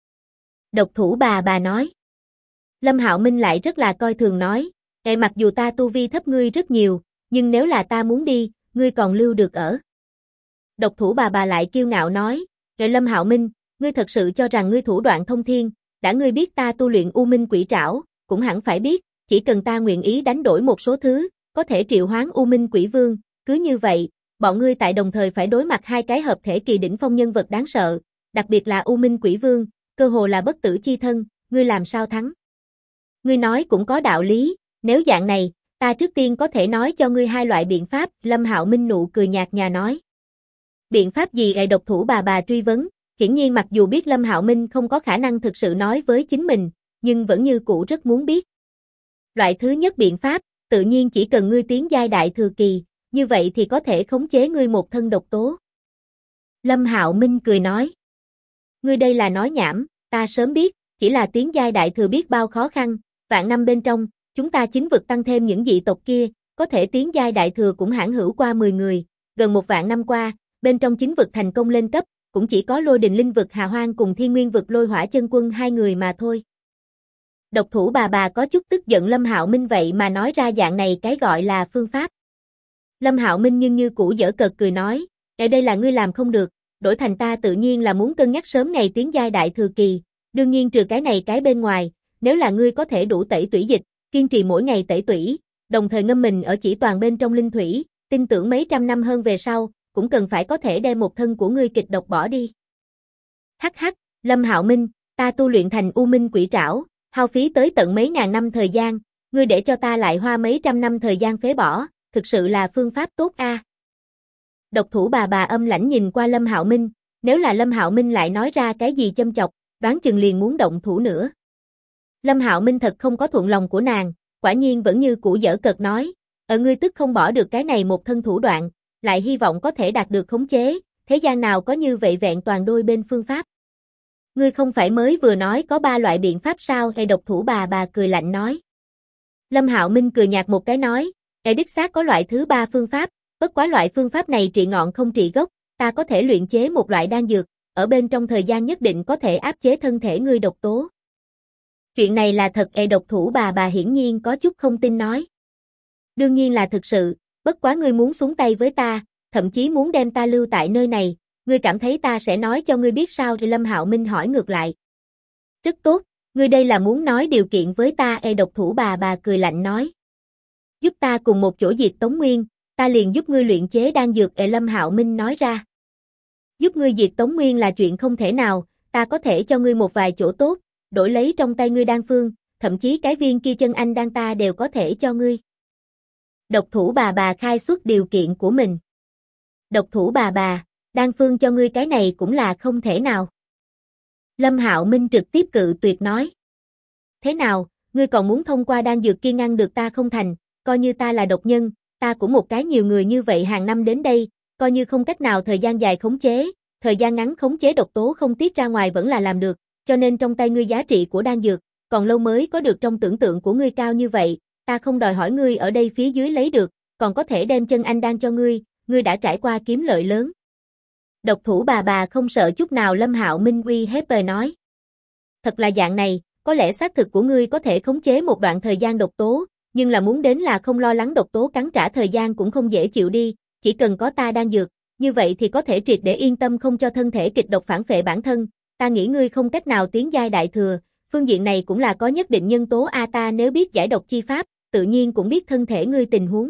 Độc thủ bà nói. Lâm Hạo Minh lại rất là coi thường nói, mặc dù ta tu vi thấp ngươi rất nhiều, nhưng nếu là ta muốn đi, ngươi còn lưu được ở. Độc thủ bà lại kiêu ngạo nói, Lâm Hạo Minh, ngươi thật sự cho rằng ngươi thủ đoạn thông thiên, đã ngươi biết ta tu luyện U Minh Quỷ Trảo, cũng hẳn phải biết, chỉ cần ta nguyện ý đánh đổi một số thứ, có thể triệu hoán U Minh Quỷ Vương, cứ như vậy, bọn ngươi tại đồng thời phải đối mặt hai cái hợp thể kỳ đỉnh phong nhân vật đáng sợ, đặc biệt là U Minh Quỷ Vương, cơ hồ là bất tử chi thân, ngươi làm sao thắng? Ngươi nói cũng có đạo lý, nếu dạng này, ta trước tiên có thể nói cho ngươi hai loại biện pháp, Lâm Hạo Minh nụ cười nhạt nhòa nói. Biện pháp gì? Độc thủ bà truy vấn, hiển nhiên mặc dù biết Lâm Hạo Minh không có khả năng thực sự nói với chính mình, nhưng vẫn như cũ rất muốn biết. Loại thứ nhất biện pháp, tự nhiên chỉ cần ngươi tiến giai đại thừa kỳ, như vậy thì có thể khống chế ngươi một thân độc tố. Lâm Hạo Minh cười nói. Ngươi đây là nói nhảm, ta sớm biết, chỉ là tiến giai đại thừa biết bao khó khăn, vạn năm bên trong, chúng ta chính vực tăng thêm những dị tộc kia, có thể tiến giai đại thừa cũng hãn hữu qua 10 người, gần một vạn năm qua, bên trong chính vực thành công lên cấp, cũng chỉ có Lôi Đình Linh vực Hà Hoang cùng Thiên Nguyên vực Lôi Hỏa Chân Quân hai người mà thôi. Độc thủ bà có chút tức giận Lâm Hạo Minh vậy mà nói ra dạng này cái gọi là phương pháp. Lâm Hạo Minh nhưng như cũ giở cợt cười nói, đây là ngươi làm không được, đổi thành ta tự nhiên là muốn cân nhắc sớm ngày tiến giai đại thừa kỳ, đương nhiên trừ cái này cái bên ngoài, nếu là ngươi có thể đủ tẩy tủy dịch, kiên trì mỗi ngày tẩy tủy, đồng thời ngâm mình ở chỉ toàn bên trong linh thủy, tin tưởng mấy trăm năm hơn về sau, cũng cần phải có thể đem một thân của ngươi kịch độc bỏ đi. Hắc hắc, Lâm Hạo Minh, ta tu luyện thành U Minh Quỷ Trảo, hao phí tới tận mấy ngàn năm thời gian, ngươi để cho ta lại hoa mấy trăm năm thời gian phế bỏ, thực sự là phương pháp tốt a. Độc thủ bà âm lãnh nhìn qua Lâm Hạo Minh, nếu là Lâm Hạo Minh lại nói ra cái gì châm chọc, đoán chừng liền muốn động thủ nữa. Lâm Hạo Minh thật không có thuận lòng của nàng, quả nhiên vẫn như cũ giở cợt nói, ngươi tức không bỏ được cái này một thân thủ đoạn, lại hy vọng có thể đạt được khống chế, thế gian nào có như vậy vẹn toàn đôi bên phương pháp. Ngươi không phải mới vừa nói có 3 loại biện pháp sao? Độc thủ bà cười lạnh nói. Lâm Hạo Minh cười nhạt một cái nói, đích xác có loại thứ 3 phương pháp, bất quá loại phương pháp này trị ngọn không trị gốc, ta có thể luyện chế một loại đan dược, ở bên trong thời gian nhất định có thể áp chế thân thể ngươi độc tố. Chuyện này là thật? Độc thủ bà hiển nhiên có chút không tin nói. Đương nhiên là thực sự, bất quá ngươi muốn xuống tay với ta, thậm chí muốn đem ta lưu tại nơi này, ngươi cảm thấy ta sẽ nói cho ngươi biết sao? Lâm Hạo Minh hỏi ngược lại. Rất tốt, ngươi đây là muốn nói điều kiện với ta? Độc thủ bà cười lạnh nói. Giúp ta cùng một chỗ diệt Tống Nguyên, ta liền giúp ngươi luyện chế đan dược. Lâm Hạo Minh nói ra. Giúp ngươi diệt Tống Nguyên là chuyện không thể nào, ta có thể cho ngươi một vài chỗ tốt, đổi lấy trong tay ngươi đan phương, thậm chí cái viên kia chân anh đan ta đều có thể cho ngươi. Độc thủ bà khai xuất điều kiện của mình. Độc thủ bà, đan phương cho ngươi cái này cũng là không thể nào. Lâm Hạo Minh trực tiếp cự tuyệt nói. Thế nào, ngươi còn muốn thông qua đan dược kia ngăn được ta không thành, coi như ta là độc nhân, ta cũng một cái nhiều người như vậy hàng năm đến đây, coi như không cách nào thời gian dài khống chế, thời gian ngắn khống chế độc tố không tiết ra ngoài vẫn là làm được, cho nên trong tay ngươi giá trị của đan dược, còn lâu mới có được trong tưởng tượng của ngươi cao như vậy, ta không đòi hỏi ngươi ở đây phía dưới lấy được, còn có thể đem chân anh đan cho ngươi đã trải qua kiếm lợi lớn. Độc thủ bà không sợ chút nào Lâm Hạo Minh uy hiếp nói. Thật là dạng này, có lẽ xác thực của ngươi có thể khống chế một đoạn thời gian độc tố, nhưng là muốn đến là không lo lắng độc tố cắn trả thời gian cũng không dễ chịu đi, chỉ cần có ta đan dược, như vậy thì có thể triệt để yên tâm không cho thân thể kịch độc phản phệ bản thân, ta nghĩ ngươi không cách nào tiến giai đại thừa, phương diện này cũng là có nhất định nhân tố ta nếu biết giải độc chi pháp, tự nhiên cũng biết thân thể ngươi tình huống.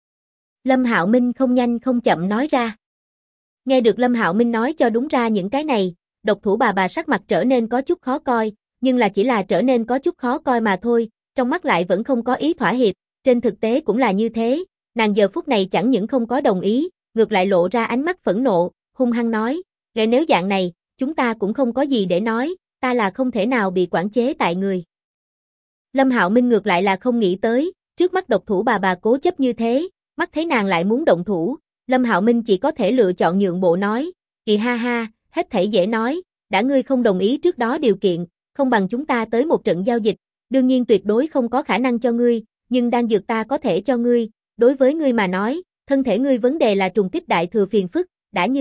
Lâm Hạo Minh không nhanh không chậm nói ra. Nghe được Lâm Hạo Minh nói cho đúng ra những cái này, độc thủ bà sắc mặt trở nên có chút khó coi, nhưng là chỉ là trở nên có chút khó coi mà thôi, trong mắt lại vẫn không có ý thỏa hiệp, trên thực tế cũng là như thế, nàng giờ phút này chẳng những không có đồng ý, ngược lại lộ ra ánh mắt phẫn nộ, hung hăng nói, nếu dạng này, chúng ta cũng không có gì để nói, ta là không thể nào bị quản chế tại người. Lâm Hạo Minh ngược lại là không nghĩ tới, trước mắt độc thủ bà cố chấp như thế, mắt thấy nàng lại muốn động thủ, Lâm Hạo Minh chỉ có thể lựa chọn nhượng bộ nói, ha ha, hết thảy dễ nói, đã ngươi không đồng ý trước đó điều kiện, không bằng chúng ta tới một trận giao dịch, đương nhiên tuyệt đối không có khả năng cho ngươi, nhưng đan dược ta có thể cho ngươi, đối với ngươi mà nói, thân thể ngươi vấn đề là trùng kích đại thừa phiền phức, đã như vậy,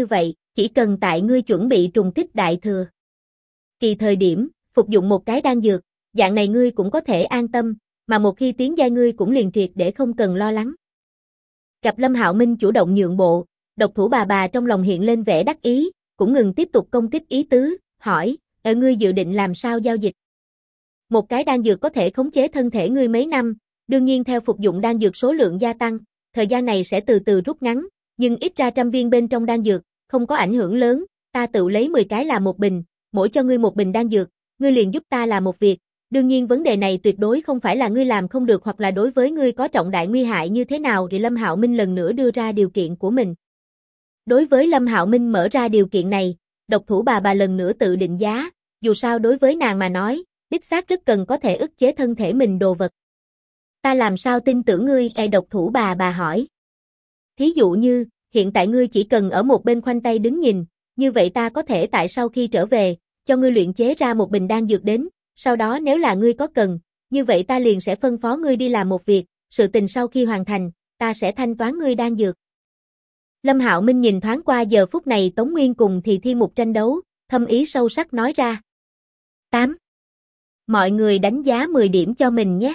chỉ cần tại ngươi chuẩn bị trùng kích đại thừa kỳ thời điểm, phục dụng một cái đan dược, dạng này ngươi cũng có thể an tâm, mà một khi tiến giai ngươi cũng liền triệt để không cần lo lắng. Gặp Lâm Hạo Minh chủ động nhượng bộ, độc thủ bà trong lòng hiện lên vẻ đắc ý, cũng ngừng tiếp tục công kích ý tứ, hỏi, ngươi dự định làm sao giao dịch? Một cái đan dược có thể khống chế thân thể ngươi mấy năm, đương nhiên theo phục dụng đan dược số lượng gia tăng, thời gian này sẽ từ từ rút ngắn, nhưng ít ra 100 viên bên trong đan dược, không có ảnh hưởng lớn, ta tự lấy 10 cái là một bình, mỗi cho ngươi một bình đan dược, ngươi liền giúp ta làm một việc, đương nhiên vấn đề này tuyệt đối không phải là ngươi làm không được hoặc là đối với ngươi có trọng đại nguy hại như thế nào. Thì Lâm Hạo Minh lần nữa đưa ra điều kiện của mình. Đối với Lâm Hạo Minh mở ra điều kiện này, độc thủ bà lần nữa tự định giá, dù sao đối với nàng mà nói, đích xác rất cần có thể ức chế thân thể mình đồ vật. Ta làm sao tin tưởng ngươi? Độc thủ bà hỏi. Thí dụ như, hiện tại ngươi chỉ cần ở một bên khoanh tay đứng nhìn, như vậy ta có thể tại sau khi trở về, cho ngươi luyện chế ra một bình đan dược đến, sau đó nếu là ngươi có cần, như vậy ta liền sẽ phân phó ngươi đi làm một việc, sự tình sau khi hoàn thành, ta sẽ thanh toán ngươi đan dược. Lâm Hạo Minh nhìn thoáng qua giờ phút này Tống Nguyên cùng Thì Thiên Mục tranh đấu, thâm ý sâu sắc nói ra. 8. Mọi người đánh giá 10 điểm cho mình nhé.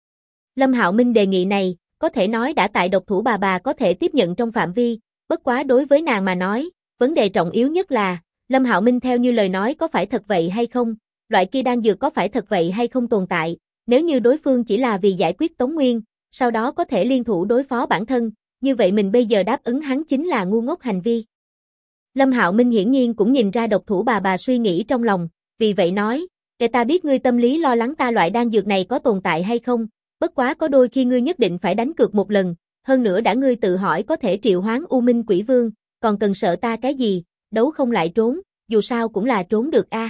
Lâm Hạo Minh đề nghị này, có thể nói đã tại độc thủ bà có thể tiếp nhận trong phạm vi, bất quá đối với nàng mà nói, vấn đề trọng yếu nhất là, Lâm Hạo Minh theo như lời nói có phải thật vậy hay không, loại kia đan dược có phải thật vậy hay không tồn tại, nếu như đối phương chỉ là vì giải quyết Tống Nguyên, sau đó có thể liên thủ đối phó bản thân, như vậy mình bây giờ đáp ứng hắn chính là ngu ngốc hành vi. Lâm Hạo Minh hiển nhiên cũng nhìn ra độc thủ bà suy nghĩ trong lòng, vì vậy nói, để ta biết ngươi tâm lý lo lắng ta loại đan dược này có tồn tại hay không, bất quá có đôi khi ngươi nhất định phải đánh cược một lần, hơn nữa đã ngươi tự hỏi có thể triệu hoán U Minh Quỷ Vương, còn cần sợ ta cái gì, đấu không lại trốn, dù sao cũng là trốn được a.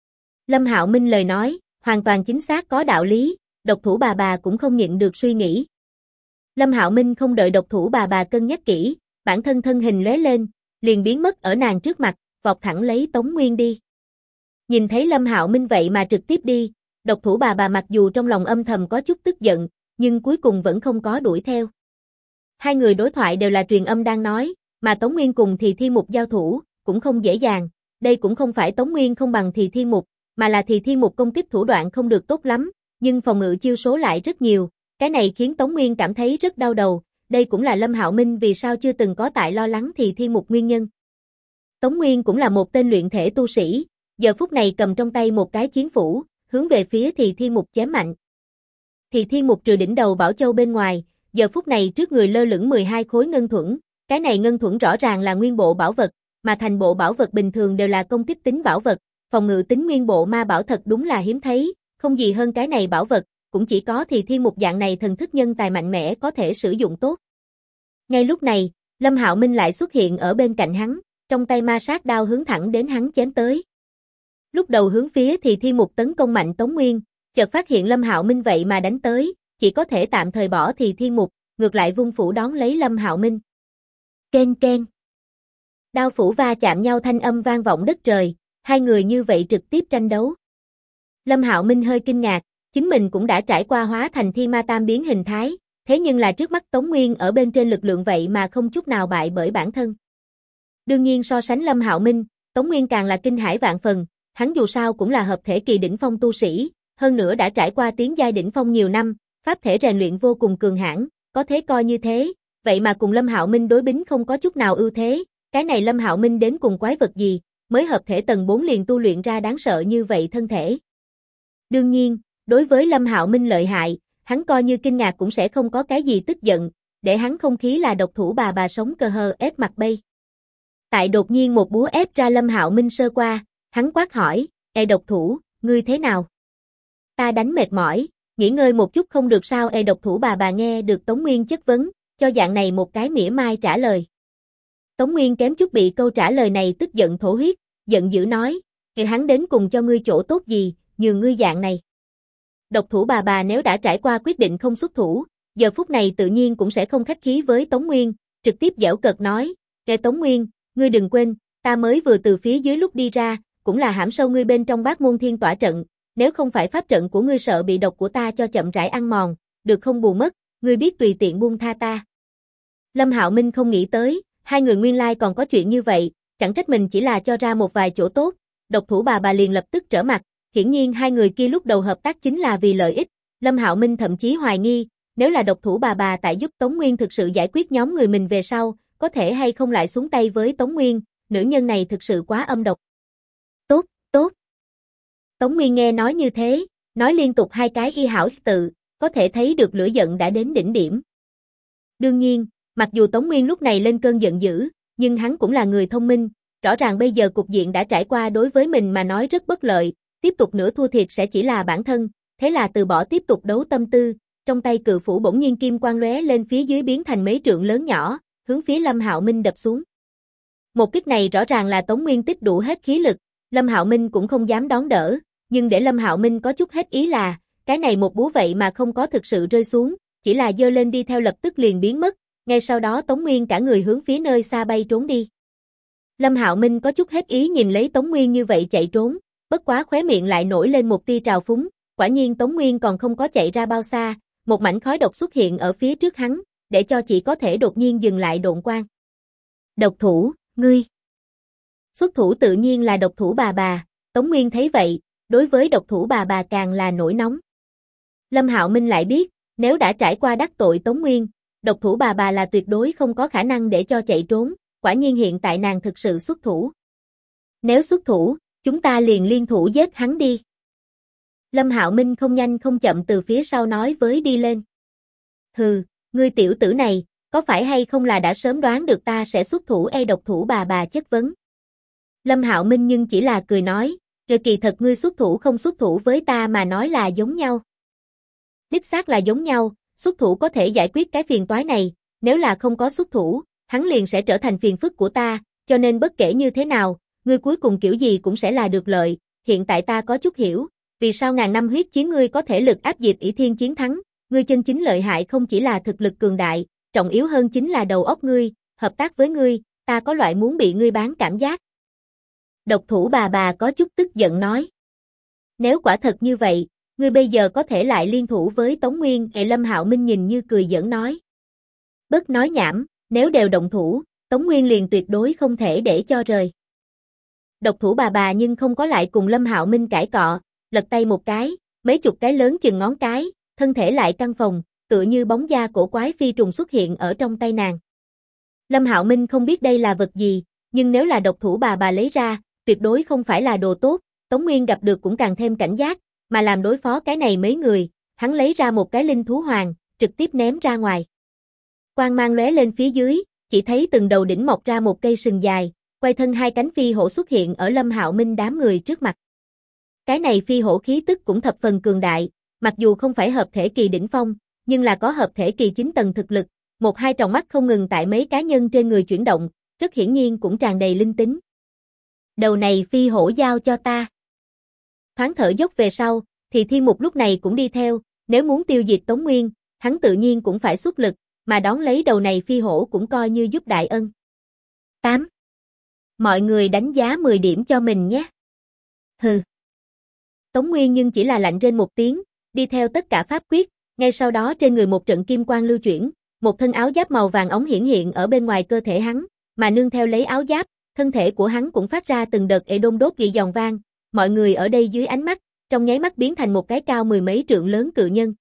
Lâm Hạo Minh lời nói, hoàn toàn chính xác có đạo lý, độc thủ bà cũng không nhịn được suy nghĩ. Lâm Hạo Minh không đợi độc thủ bà cân nhắc kỹ, bản thân thân hình lóe lên, liền biến mất ở nàng trước mặt, vọt thẳng lấy Tống Nguyên đi. Nhìn thấy Lâm Hạo Minh vậy mà trực tiếp đi, độc thủ bà mặc dù trong lòng âm thầm có chút tức giận, nhưng cuối cùng vẫn không có đuổi theo. Hai người đối thoại đều là truyền âm đang nói, mà Tống Nguyên cùng Thì Thiên Mục giao thủ, cũng không dễ dàng, đây cũng không phải Tống Nguyên không bằng Thì Thiên Mục, mà là Thì Thiên Mục công kích thủ đoạn không được tốt lắm, nhưng phòng ngự chiêu số lại rất nhiều, cái này khiến Tống Nguyên cảm thấy rất đau đầu, đây cũng là Lâm Hạo Minh vì sao chưa từng có tại lo lắng Thì Thiên Mục nguyên nhân. Tống Nguyên cũng là một tên luyện thể tu sĩ, giờ phút này cầm trong tay một cái chiến phủ, hướng về phía Thì Thiên Mục chém mạnh. Thì Thiên Mục trừ đỉnh đầu Bảo Châu bên ngoài, giờ phút này trước người lơ lửng 12 khối ngân thuẫn, cái này ngân thuẫn rõ ràng là nguyên bộ bảo vật, mà thành bộ bảo vật bình thường đều là công kích tính bảo vật, phòng ngự tính nguyên bộ ma bảo thật đúng là hiếm thấy, không gì hơn cái này bảo vật, cũng chỉ có Thì Thiên Mục dạng này thần thức nhân tài mạnh mẽ có thể sử dụng tốt. Ngay lúc này, Lâm Hạo Minh lại xuất hiện ở bên cạnh hắn, trong tay ma sát đao hướng thẳng đến hắn chém tới. Lúc đầu hướng phía Thì Thiên Mục tấn công mạnh Tống Nguyên, chợt phát hiện Lâm Hạo Minh vậy mà đánh tới, chỉ có thể tạm thời bỏ Thì Thiên Mục, ngược lại vung phủ đón lấy Lâm Hạo Minh. Ken ken. Đao phủ va chạm nhau thanh âm vang vọng đất trời, hai người như vậy trực tiếp tranh đấu. Lâm Hạo Minh hơi kinh ngạc, chính mình cũng đã trải qua hóa thành Thi Ma Tam biến hình thái, thế nhưng là trước mắt Tống Nguyên ở bên trên lực lượng vậy mà không chút nào bại bởi bản thân. Đương nhiên so sánh Lâm Hạo Minh, Tống Nguyên càng là kinh hãi vạn phần, hắn dù sao cũng là hợp thể kỳ đỉnh phong tu sĩ, hơn nữa đã trải qua tiến giai đỉnh phong nhiều năm, pháp thể rèn luyện vô cùng cường hãn, có thế coi như thế, vậy mà cùng Lâm Hạo Minh đối bính không có chút nào ưu thế, cái này Lâm Hạo Minh đến cùng quái vật gì, mới hợp thể tầng 4 liền tu luyện ra đáng sợ như vậy thân thể. Đương nhiên, đối với Lâm Hạo Minh lợi hại, hắn coi như kinh ngạc cũng sẽ không có cái gì tức giận, để hắn không khí là độc thủ bà sống cơ hờ ép mặt bay. Tại đột nhiên một búa ép ra Lâm Hạo Minh sơ qua, hắn quát hỏi, độc thủ, ngươi thế nào? Ta đánh mệt mỏi, nghỉ ngơi một chút không được sao? Độc thủ bà nghe được Tống Nguyên chất vấn, cho dạng này một cái mỉa mai trả lời. Tống Nguyên kém chút bị câu trả lời này tức giận thổ huyết, giận dữ nói, hắn đến cùng cho ngươi chỗ tốt gì, nhường ngươi dạng này. Độc thủ bà nếu đã trải qua quyết định không xuất thủ, giờ phút này tự nhiên cũng sẽ không khách khí với Tống Nguyên, trực tiếp giễu cợt nói, Tống Nguyên, ngươi đừng quên, ta mới vừa từ phía dưới lúc đi ra, cũng là hãm sâu ngươi bên trong Bát Môn Thiên Tỏa trận, nếu không phải pháp trận của ngươi sợ bị độc của ta cho chậm rãi ăn mòn, được không bù mất, ngươi biết tùy tiện buông tha ta. Lâm Hạo Minh không nghĩ tới, hai người nguyên lai còn có chuyện như vậy, chẳng trách mình chỉ là cho ra một vài chỗ tốt, độc thủ bà liền lập tức trở mặt, hiển nhiên hai người kia lúc đầu hợp tác chính là vì lợi ích, Lâm Hạo Minh thậm chí hoài nghi, nếu là độc thủ bà tại giúp Tống Nguyên thực sự giải quyết nhóm người mình về sau, có thể hay không lại xuống tay với Tống Nguyên, nữ nhân này thực sự quá âm độc. Tốt, tốt. Tống Nguyên nghe nói như thế, nói liên tục hai cái y hảo tự, có thể thấy được lửa giận đã đến đỉnh điểm. Đương nhiên, mặc dù Tống Nguyên lúc này lên cơn giận dữ, nhưng hắn cũng là người thông minh, rõ ràng bây giờ cục diện đã trải qua đối với mình mà nói rất bất lợi, tiếp tục nữa thua thiệt sẽ chỉ là bản thân, thế là từ bỏ tiếp tục đấu tâm tư, trong tay cự phủ bỗng nhiên kim quang lóe lên phía dưới biến thành mấy trượng lớn nhỏ, hướng phía Lâm Hạo Minh đập xuống. Một kích này rõ ràng là Tống Nguyên tích đủ hết khí lực, Lâm Hạo Minh cũng không dám đón đỡ, nhưng để Lâm Hạo Minh có chút hết ý là, cái này một búa vậy mà không có thực sự rơi xuống, chỉ là giơ lên đi theo lập tức liền biến mất, ngay sau đó Tống Nguyên cả người hướng phía nơi xa bay trốn đi. Lâm Hạo Minh có chút hết ý nhìn lấy Tống Nguyên như vậy chạy trốn, bất quá khóe miệng lại nổi lên một tia trào phúng, quả nhiên Tống Nguyên còn không có chạy ra bao xa, một mảnh khói độc xuất hiện ở phía trước hắn, để cho chỉ có thể đột nhiên dừng lại độn quang. Độc thủ, ngươi. Xuất thủ tự nhiên là độc thủ bà, Tống Nguyên thấy vậy, đối với độc thủ bà càng là nổi nóng. Lâm Hạo Minh lại biết, nếu đã trải qua đắc tội Tống Nguyên, độc thủ bà là tuyệt đối không có khả năng để cho chạy trốn, quả nhiên hiện tại nàng thực sự xuất thủ. Nếu xuất thủ, chúng ta liền liên thủ giết hắn đi. Lâm Hạo Minh không nhanh không chậm từ phía sau nói với đi lên. Hừ, ngươi tiểu tử này, có phải hay không là đã sớm đoán được ta sẽ xuất thủ độc thủ bà chất vấn. Lâm Hạo Minh nhưng chỉ là cười nói, rồi kỳ thật ngươi xuất thủ không xuất thủ với ta mà nói là giống nhau. Đích xác là giống nhau, xuất thủ có thể giải quyết cái phiền toái này, nếu là không có xuất thủ, hắn liền sẽ trở thành phiền phức của ta, cho nên bất kể như thế nào, ngươi cuối cùng kiểu gì cũng sẽ là được lợi, hiện tại ta có chút hiểu, vì sao ngàn năm huyết chiến ngươi có thể lực áp diệt ỷ thiên chiến thắng, ngươi chân chính lợi hại không chỉ là thực lực cường đại, trọng yếu hơn chính là đầu óc ngươi, hợp tác với ngươi, ta có loại muốn bị ngươi bán cảm giác. Độc thủ bà có chút tức giận nói. Nếu quả thật như vậy, ngươi bây giờ có thể lại liên thủ với Tống Nguyên, Lâm Hạo Minh nhìn như cười giỡn nói. Bớt nói nhảm, nếu đều động thủ, Tống Nguyên liền tuyệt đối không thể để cho rời. Độc thủ bà nhưng không có lại cùng Lâm Hạo Minh cãi cọ, lật tay một cái, mấy chục cái lớn chừng ngón cái, thân thể lại căng phồng, tựa như bóng da cổ quái phi trùng xuất hiện ở trong tay nàng. Lâm Hạo Minh không biết đây là vật gì, nhưng nếu là độc thủ bà lấy ra, tuyệt đối không phải là đồ tốt, Tống Nguyên gặp được cũng càng thêm cảnh giác, mà làm đối phó cái này mấy người, hắn lấy ra một cái linh thú hoàng, trực tiếp ném ra ngoài. Quang mang lóe lên phía dưới, chỉ thấy từng đầu đỉnh mọc ra một cây sừng dài, quay thân hai cánh phi hổ xuất hiện ở Lâm Hạo Minh đám người trước mặt. Cái này phi hổ khí tức cũng thập phần cường đại, mặc dù không phải hợp thể kỳ đỉnh phong, nhưng là có hợp thể kỳ 9 tầng thực lực, một hai tròng mắt không ngừng tại mấy cá nhân trên người chuyển động, rất hiển nhiên cũng tràn đầy linh tính. Đầu này phi hổ giao cho ta. Thoáng thở dốc về sau, thì Thiên Mục lúc này cũng đi theo, nếu muốn tiêu diệt Tống Nguyên, hắn tự nhiên cũng phải xuất lực, mà đón lấy đầu này phi hổ cũng coi như giúp đại ân. 8. Mọi người đánh giá 10 điểm cho mình nhé. Hừ. Tống Nguyên nhưng chỉ là lạnh rên một tiếng, đi theo tất cả pháp quyết, ngay sau đó trên người một trận kim quang lưu chuyển, một thân áo giáp màu vàng óng hiển hiện ở bên ngoài cơ thể hắn, mà nương theo lấy áo giáp, thân thể của hắn cũng phát ra từng đợt đôn đốt dị giòn vang, mọi người ở đây dưới ánh mắt, trong nháy mắt biến thành một cái cao mười mấy trượng lớn cự nhân.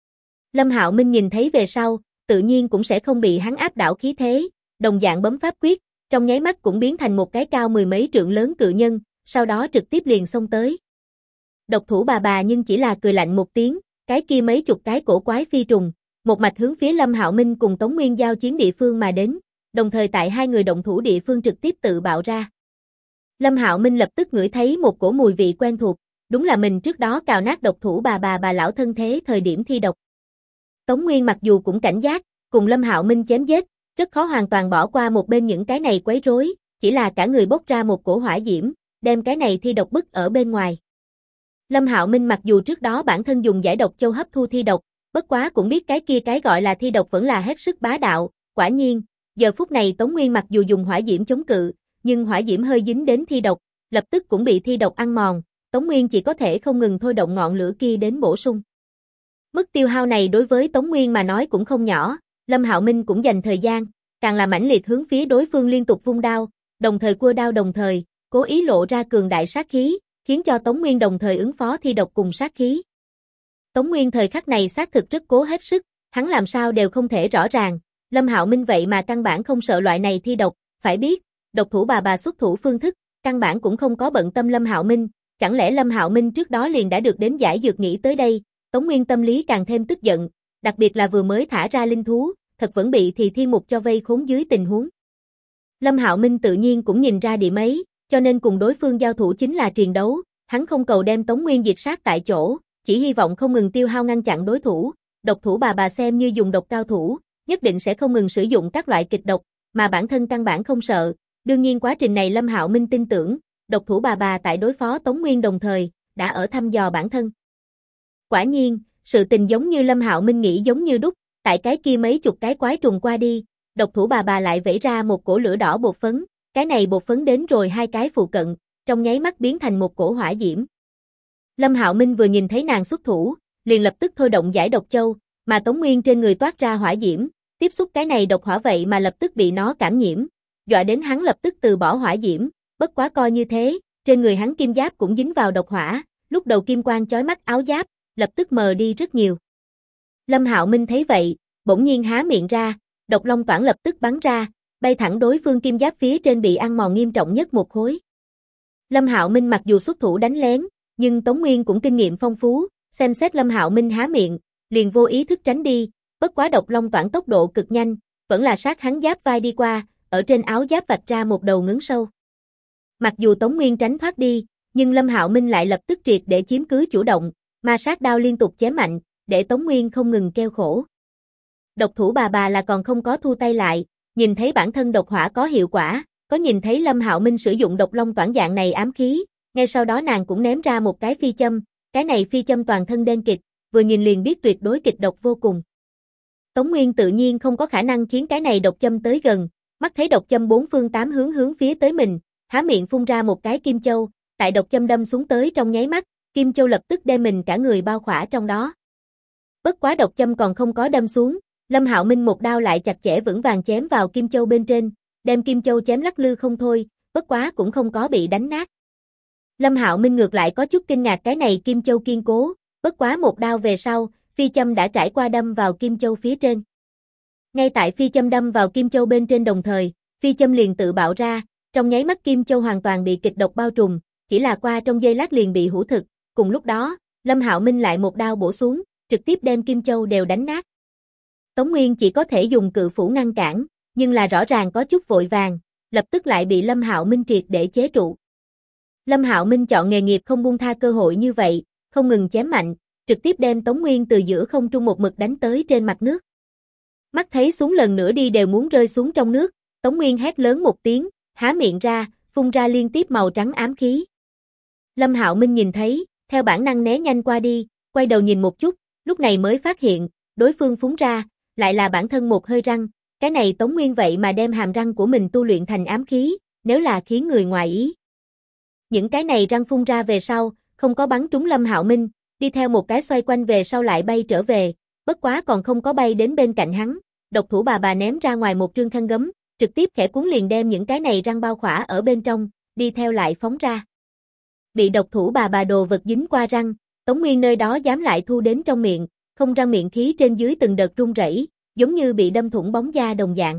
Lâm Hạo Minh nhìn thấy về sau, tự nhiên cũng sẽ không bị hắn áp đảo khí thế, đồng dạng bấm pháp quyết, trong nháy mắt cũng biến thành một cái cao mười mấy trượng lớn cự nhân, sau đó trực tiếp liền xông tới. Độc thủ bà nhưng chỉ là cười lạnh một tiếng, cái kia mấy chục cái cổ quái phi trùng, một mạch hướng phía Lâm Hạo Minh cùng Tống Nguyên giao chiến địa phương mà đến, đồng thời tại hai người động thủ địa phương trực tiếp tự bạo ra. Lâm Hạo Minh lập tức ngửi thấy một cổ mùi vị quen thuộc, đúng là mình trước đó cào nát độc thủ bà lão thân thế thời điểm thi độc. Tống Nguyên mặc dù cũng cảnh giác, cùng Lâm Hạo Minh chém giết, rất khó hoàn toàn bỏ qua một bên những cái này quấy rối, chỉ là cả người bốc ra một cổ hỏa diễm, đem cái này thi độc bức ở bên ngoài. Lâm Hạo Minh mặc dù trước đó bản thân dùng giải độc châu hấp thu thi độc, bất quá cũng biết cái kia cái gọi là thi độc vẫn là hết sức bá đạo, quả nhiên, giờ phút này Tống Nguyên mặc dù dùng hỏa diễm chống cự, nhưng hỏa diễm hơi dính đến thi độc, lập tức cũng bị thi độc ăn mòn, Tống Nguyên chỉ có thể không ngừng thôi động ngọn lửa kia đến bổ sung. Mức tiêu hao này đối với Tống Nguyên mà nói cũng không nhỏ, Lâm Hạo Minh cũng dành thời gian, càng là mãnh liệt hướng phía đối phương liên tục vung đao, đồng thời cua đao đồng thời, cố ý lộ ra cường đại sát khí, khiến cho Tống Nguyên đồng thời ứng phó thi độc cùng sát khí. Tống Nguyên thời khắc này xác thực rất cố hết sức, hắn làm sao đều không thể rõ ràng, Lâm Hạo Minh vậy mà căn bản không sợ loại này thi độc, phải biết, độc thủ bà xuất thủ phương thức, căn bản cũng không có bận tâm Lâm Hạo Minh, chẳng lẽ Lâm Hạo Minh trước đó liền đã được đến giải dược nghĩ tới đây, Tống Nguyên tâm lý càng thêm tức giận, đặc biệt là vừa mới thả ra linh thú, thật vẫn bị thì thiên mục cho vây khốn dưới tình huống. Lâm Hạo Minh tự nhiên cũng nhìn ra điểm ấy, cho nên cùng đối phương giao thủ chính là triền đấu, hắn không cầu đem Tống Nguyên diệt sát tại chỗ, chỉ hy vọng không ngừng tiêu hao ngăn chặn đối thủ, độc thủ bà xem như dùng độc cao thủ, nhất định sẽ không ngừng sử dụng các loại kịch độc, mà bản thân căn bản không sợ, đương nhiên quá trình này Lâm Hạo Minh tin tưởng, độc thủ bà tại đối phó Tống Nguyên đồng thời, đã ở thăm dò bản thân. Quả nhiên, sự tình giống như Lâm Hạo Minh nghĩ giống như đúc, tại cái kia mấy chục cái quái trùng qua đi, độc thủ bà lại vẩy ra một cổ lửa đỏ bột phấn, cái này bột phấn đến rồi hai cái phụ cận, trong nháy mắt biến thành một cổ hỏa diễm. Lâm Hạo Minh vừa nhìn thấy nàng xuất thủ, liền lập tức thôi động giải độc châu, mà Tống Nguyên trên người toát ra hỏa diễm, tiếp xúc cái này độc hỏa vậy mà lập tức bị nó cảm nhiễm, dọa đến hắn lập tức từ bỏ hỏa diễm, bất quá coi như thế, trên người hắn kim giáp cũng dính vào độc hỏa, lúc đầu kim quang chói mắt áo giáp, lập tức mờ đi rất nhiều. Lâm Hạo Minh thấy vậy, bỗng nhiên há miệng ra, độc long toản lập tức bắn ra, bay thẳng đối phương kim giáp phía trên bị ăn mòn nghiêm trọng nhất một khối. Lâm Hạo Minh mặc dù xuất thủ đánh lén, nhưng Tống Nguyên cũng kinh nghiệm phong phú, xem xét Lâm Hạo Minh há miệng, liền vô ý thức tránh đi, bất quá độc long toản tốc độ cực nhanh, vẫn là sát hắn giáp vai đi qua, ở trên áo giáp vạch ra một đầu ngấn sâu. Mặc dù Tống Nguyên tránh thoát đi, nhưng Lâm Hạo Minh lại lập tức triệt để chiếm cứ chủ động, ma sát đao liên tục chém mạnh, để Tống Nguyên không ngừng kêu khổ. Độc thủ bà là còn không có thu tay lại, nhìn thấy bản thân độc hỏa có hiệu quả, có nhìn thấy Lâm Hạo Minh sử dụng độc long toản dạng này ám khí, ngay sau đó nàng cũng ném ra một cái phi châm, cái này phi châm toàn thân đen kịt, vừa nhìn liền biết tuyệt đối kịch độc vô cùng. Tống Nguyên tự nhiên không có khả năng khiến cái này độc châm tới gần, mắt thấy độc châm bốn phương tám hướng phía tới mình, há miệng phun ra một cái kim châu, tại độc châm đâm xuống tới trong nháy mắt, kim châu lập tức đem mình cả người bao khỏa trong đó. Bất quá độc châm còn không có đâm xuống, Lâm Hạo Minh một đao lại chặt chẽ vững vàng chém vào kim châu bên trên, đem kim châu chém lắc lư không thôi, bất quá cũng không có bị đánh nát. Lâm Hạo Minh ngược lại có chút kinh ngạc cái này kim châu kiên cố, bất quá một đao về sau, phi châm đã trải qua đâm vào kim châu phía trên. Ngay tại phi châm đâm vào kim châu bên trên đồng thời, phi châm liền tự bạo ra, trong nháy mắt kim châu hoàn toàn bị kịch độc bao trùm, chỉ là qua trong giây lát liền bị hủ thực, cùng lúc đó, Lâm Hạo Minh lại một đao bổ xuống, trực tiếp đem kim châu đều đánh nát. Tống Nguyên chỉ có thể dùng cự phủ ngăn cản, nhưng là rõ ràng có chút vội vàng, lập tức lại bị Lâm Hạo Minh triệt để chế trụ. Lâm Hạo Minh chọn nghề nghiệp không buông tha cơ hội như vậy, không ngừng chém mạnh, trực tiếp đem Tống Nguyên từ giữa không trung một mực đánh tới trên mặt nước. Mắt thấy xuống lần nữa đi đều muốn rơi xuống trong nước, Tống Nguyên hét lớn một tiếng, há miệng ra, phun ra liên tiếp màu trắng ám khí. Lâm Hạo Minh nhìn thấy, theo bản năng né nhanh qua đi, quay đầu nhìn một chút, lúc này mới phát hiện, đối phương phúng ra, lại là bản thân một hơi răng, cái này Tống Nguyên vậy mà đem hàm răng của mình tu luyện thành ám khí, nếu là khiến người ngoài ý. Những cái này răng phun ra về sau, không có bắn trúng Lâm Hạo Minh, đi theo một cái xoay quanh về sau lại bay trở về, bất quá còn không có bay đến bên cạnh hắn, độc thủ bà ném ra ngoài một trương khăn gấm, trực tiếp khẽ cuốn liền đem những cái này răng bao khỏa ở bên trong, đi theo lại phóng ra. Bị độc thủ bà đồ vật dính qua răng, Tống Nguyên nơi đó dám lại thu đến trong miệng, không răng miệng khí trên dưới từng đợt run rẩy, giống như bị đâm thủng bóng da đồng dạng.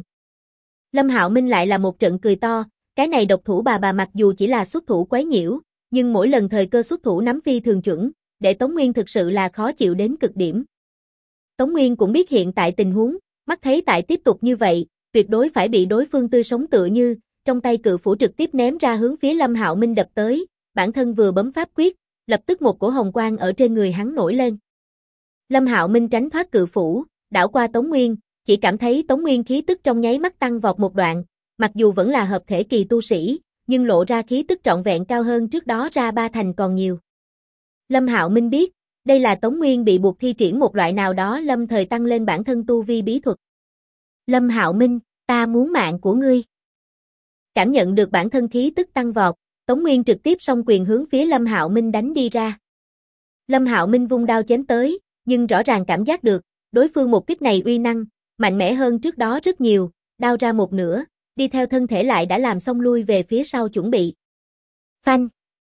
Lâm Hạo Minh lại là một trận cười to, cái này độc thủ bà mặc dù chỉ là xuất thủ quấy nhiễu, nhưng mỗi lần thời cơ xuất thủ nắm phi thường chuẩn, để Tống Nguyên thực sự là khó chịu đến cực điểm. Tống Nguyên cũng biết hiện tại tình huống, mắt thấy tại tiếp tục như vậy, tuyệt đối phải bị đối phương tươi sống tựa như, trong tay cự phủ trực tiếp ném ra hướng phía Lâm Hạo Minh đập tới, bản thân vừa bấm pháp quyết, lập tức một cổ hồng quang ở trên người hắn nổi lên. Lâm Hạo Minh tránh thoát cự phủ, đảo qua Tống Nguyên, chỉ cảm thấy Tống Nguyên khí tức trong nháy mắt tăng vọt một đoạn, mặc dù vẫn là hợp thể kỳ tu sĩ, nhưng lộ ra khí tức trọn vẹn cao hơn trước đó ra 3 thành còn nhiều. Lâm Hạo Minh biết, đây là Tống Nguyên bị buộc thi triển một loại nào đó lâm thời tăng lên bản thân tu vi bí thuật. Lâm Hạo Minh, ta muốn mạng của ngươi. Cảm nhận được bản thân khí tức tăng vọt, Tống Nguyên trực tiếp song quyền hướng phía Lâm Hạo Minh đánh đi ra. Lâm Hạo Minh vung đao chém tới, nhưng rõ ràng cảm giác được, đối phương một kích này uy năng, mạnh mẽ hơn trước đó rất nhiều, đao ra một nửa, đi theo thân thể lại đã làm xong lui về phía sau chuẩn bị. Phanh!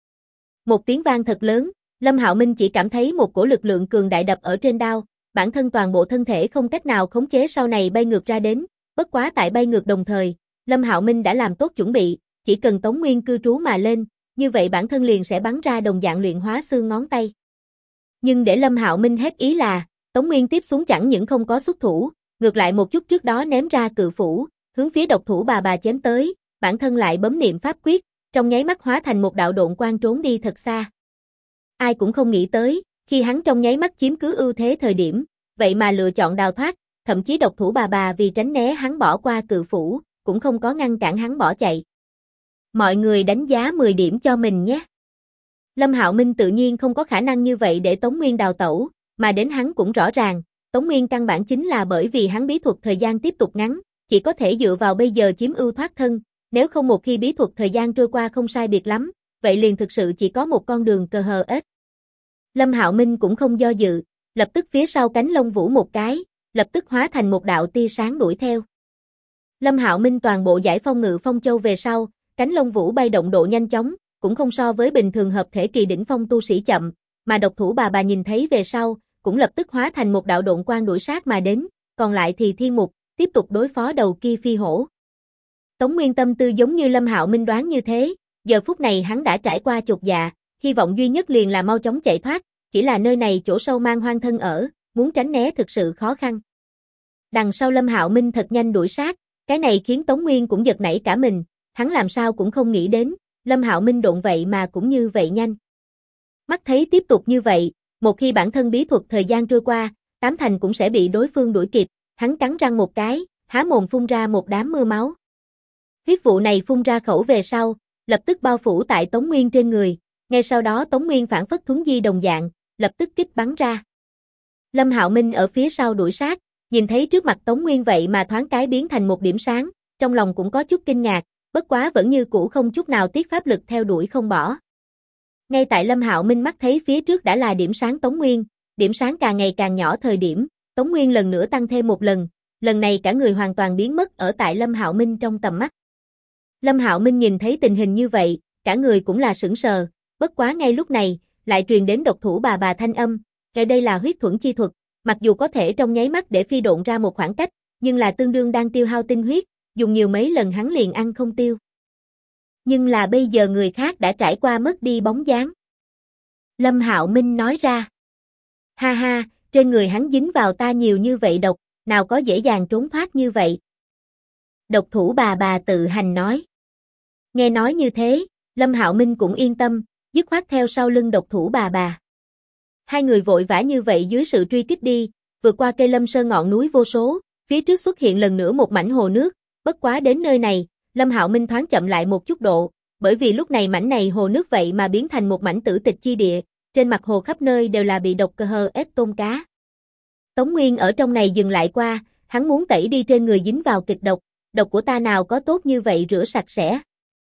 Một tiếng vang thật lớn, Lâm Hạo Minh chỉ cảm thấy một cổ lực lượng cường đại đập ở trên đao, bản thân toàn bộ thân thể không cách nào khống chế sau này bay ngược ra đến, bất quá tại bay ngược đồng thời, Lâm Hạo Minh đã làm tốt chuẩn bị, chỉ cần Tống Nguyên cư trú mà lên, như vậy bản thân liền sẽ bắn ra đồng dạng luyện hóa xương ngón tay. Nhưng để Lâm Hạo Minh hết ý là, Tống Nguyên tiếp xuống chẳng những không có xuất thủ, ngược lại một chút trước đó ném ra cự phủ, hướng phía độc thủ bà chém tới, bản thân lại bấm niệm pháp quyết, trong nháy mắt hóa thành một đạo độn quang trốn đi thật xa. Ai cũng không nghĩ tới, khi hắn trong nháy mắt chiếm cứ ưu thế thời điểm, vậy mà lựa chọn đào thoát, thậm chí độc thủ bà vì tránh né hắn bỏ qua cự phủ, cũng không có ngăn cản hắn bỏ chạy. Mọi người đánh giá 10 điểm cho mình nhé. Lâm Hạo Minh tự nhiên không có khả năng như vậy để Tống Nguyên đào tẩu, mà đến hắn cũng rõ ràng, Tống Nguyên căn bản chính là bởi vì hắn bí thuật thời gian tiếp tục ngắn, chỉ có thể dựa vào bây giờ chiếm ưu thoát thân, nếu không một khi bí thuật thời gian trôi qua không sai biệt lắm, vậy liền thực sự chỉ có một con đường cờ hờ ếch. Lâm Hạo Minh cũng không do dự, lập tức phía sau cánh lông vũ một cái, lập tức hóa thành một đạo tia sáng đuổi theo. Lâm Hạo Minh toàn bộ giải phong ngự phong châu về sau, cánh lông vũ bay động độ nhanh chóng, cũng không so với bình thường hợp thể kỳ đỉnh phong tu sĩ chậm, mà độc thủ bà nhìn thấy về sau, cũng lập tức hóa thành một đạo độn quang đuổi sát mà đến, còn lại thì thiên mục, tiếp tục đối phó đầu kia phi hổ. Tống Nguyên tâm tư giống như Lâm Hạo Minh đoán như thế, giờ phút này hắn đã trải qua chột dạ, hy vọng duy nhất liền là mau chóng chạy thoát, chỉ là nơi này chỗ sâu mang hoang thân ở, muốn tránh né thực sự khó khăn. Đằng sau Lâm Hạo Minh thật nhanh đuổi sát, cái này khiến Tống Nguyên cũng giật nảy cả mình, hắn làm sao cũng không nghĩ đến, Lâm Hạo Minh độn vậy mà cũng như vậy nhanh. Mắt thấy tiếp tục như vậy, một khi bản thân bí thuật thời gian trôi qua, tám thành cũng sẽ bị đối phương đuổi kịp, hắn cắn răng một cái, há mồm phun ra một đám mưa máu. Huyết vụ này phun ra khẩu về sau, lập tức bao phủ tại Tống Nguyên trên người, ngay sau đó Tống Nguyên phản phất thuấn di đồng dạng, lập tức kích bắn ra. Lâm Hạo Minh ở phía sau đuổi sát, nhìn thấy trước mặt Tống Nguyên vậy mà thoáng cái biến thành một điểm sáng, trong lòng cũng có chút kinh ngạc, bất quá vẫn như cũ không chút nào tiếc pháp lực theo đuổi không bỏ. Ngay tại Lâm Hạo Minh mắt thấy phía trước đã là điểm sáng Tống Nguyên, điểm sáng càng ngày càng nhỏ thời điểm, Tống Nguyên lần nữa tăng thêm một lần, lần này cả người hoàn toàn biến mất ở tại Lâm Hạo Minh trong tầm mắt. Lâm Hạo Minh nhìn thấy tình hình như vậy, cả người cũng là sững sờ, bất quá ngay lúc này, lại truyền đến độc thủ bà thanh âm, kể đây là huyết thuẫn chi thuật, mặc dù có thể trong nháy mắt để phi độn ra một khoảng cách, nhưng là tương đương đang tiêu hao tinh huyết, dùng nhiều mấy lần hắn liền ăn không tiêu. Nhưng là bây giờ người khác đã trải qua mất đi bóng dáng. Lâm Hạo Minh nói ra. Ha ha, trên người hắn dính vào ta nhiều như vậy độc, nào có dễ dàng trốn thoát như vậy. Độc thủ bà tự hành nói. Nghe nói như thế, Lâm Hạo Minh cũng yên tâm, dứt khoát theo sau lưng độc thủ bà. Hai người vội vã như vậy dưới sự truy kích đi, vượt qua cây lâm sơn ngọn núi vô số, phía trước xuất hiện lần nữa một mảnh hồ nước, bất quá đến nơi này, Lâm Hạo Minh thoáng chậm lại một chút độ, bởi vì lúc này mảnh này hồ nước vậy mà biến thành một mảnh tử tịch chi địa, trên mặt hồ khắp nơi đều là bị độc cơ hờ ếch tôm cá. Tống Nguyên ở trong này dừng lại qua, hắn muốn tẩy đi trên người dính vào kịch độc, độc của ta nào có tốt như vậy rửa sạch sẽ.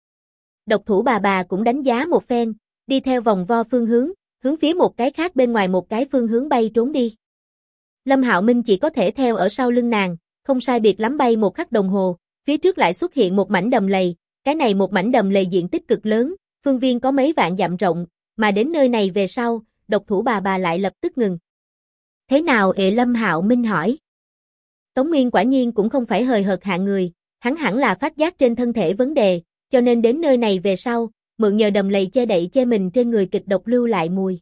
Độc thủ bà cũng đánh giá một phen, đi theo vòng vo phương hướng phía một cái khác bên ngoài một cái phương hướng bay trốn đi. Lâm Hạo Minh chỉ có thể theo ở sau lưng nàng, không sai biệt lắm bay một khắc đồng hồ, phía trước lại xuất hiện một mảnh đầm lầy, cái này một mảnh đầm lầy diện tích cực lớn, phương viên có mấy vạn dặm rộng, mà đến nơi này về sau, độc thủ bà lại lập tức ngừng. Thế nào Lâm Hạo Minh hỏi. Tống Nguyên quả nhiên cũng không phải hời hợt hạng người, hắn hẳn là phát giác trên thân thể vấn đề, cho nên đến nơi này về sau, mượn nhờ đầm lầy che đậy che mình trên người kịch độc lưu lại mùi.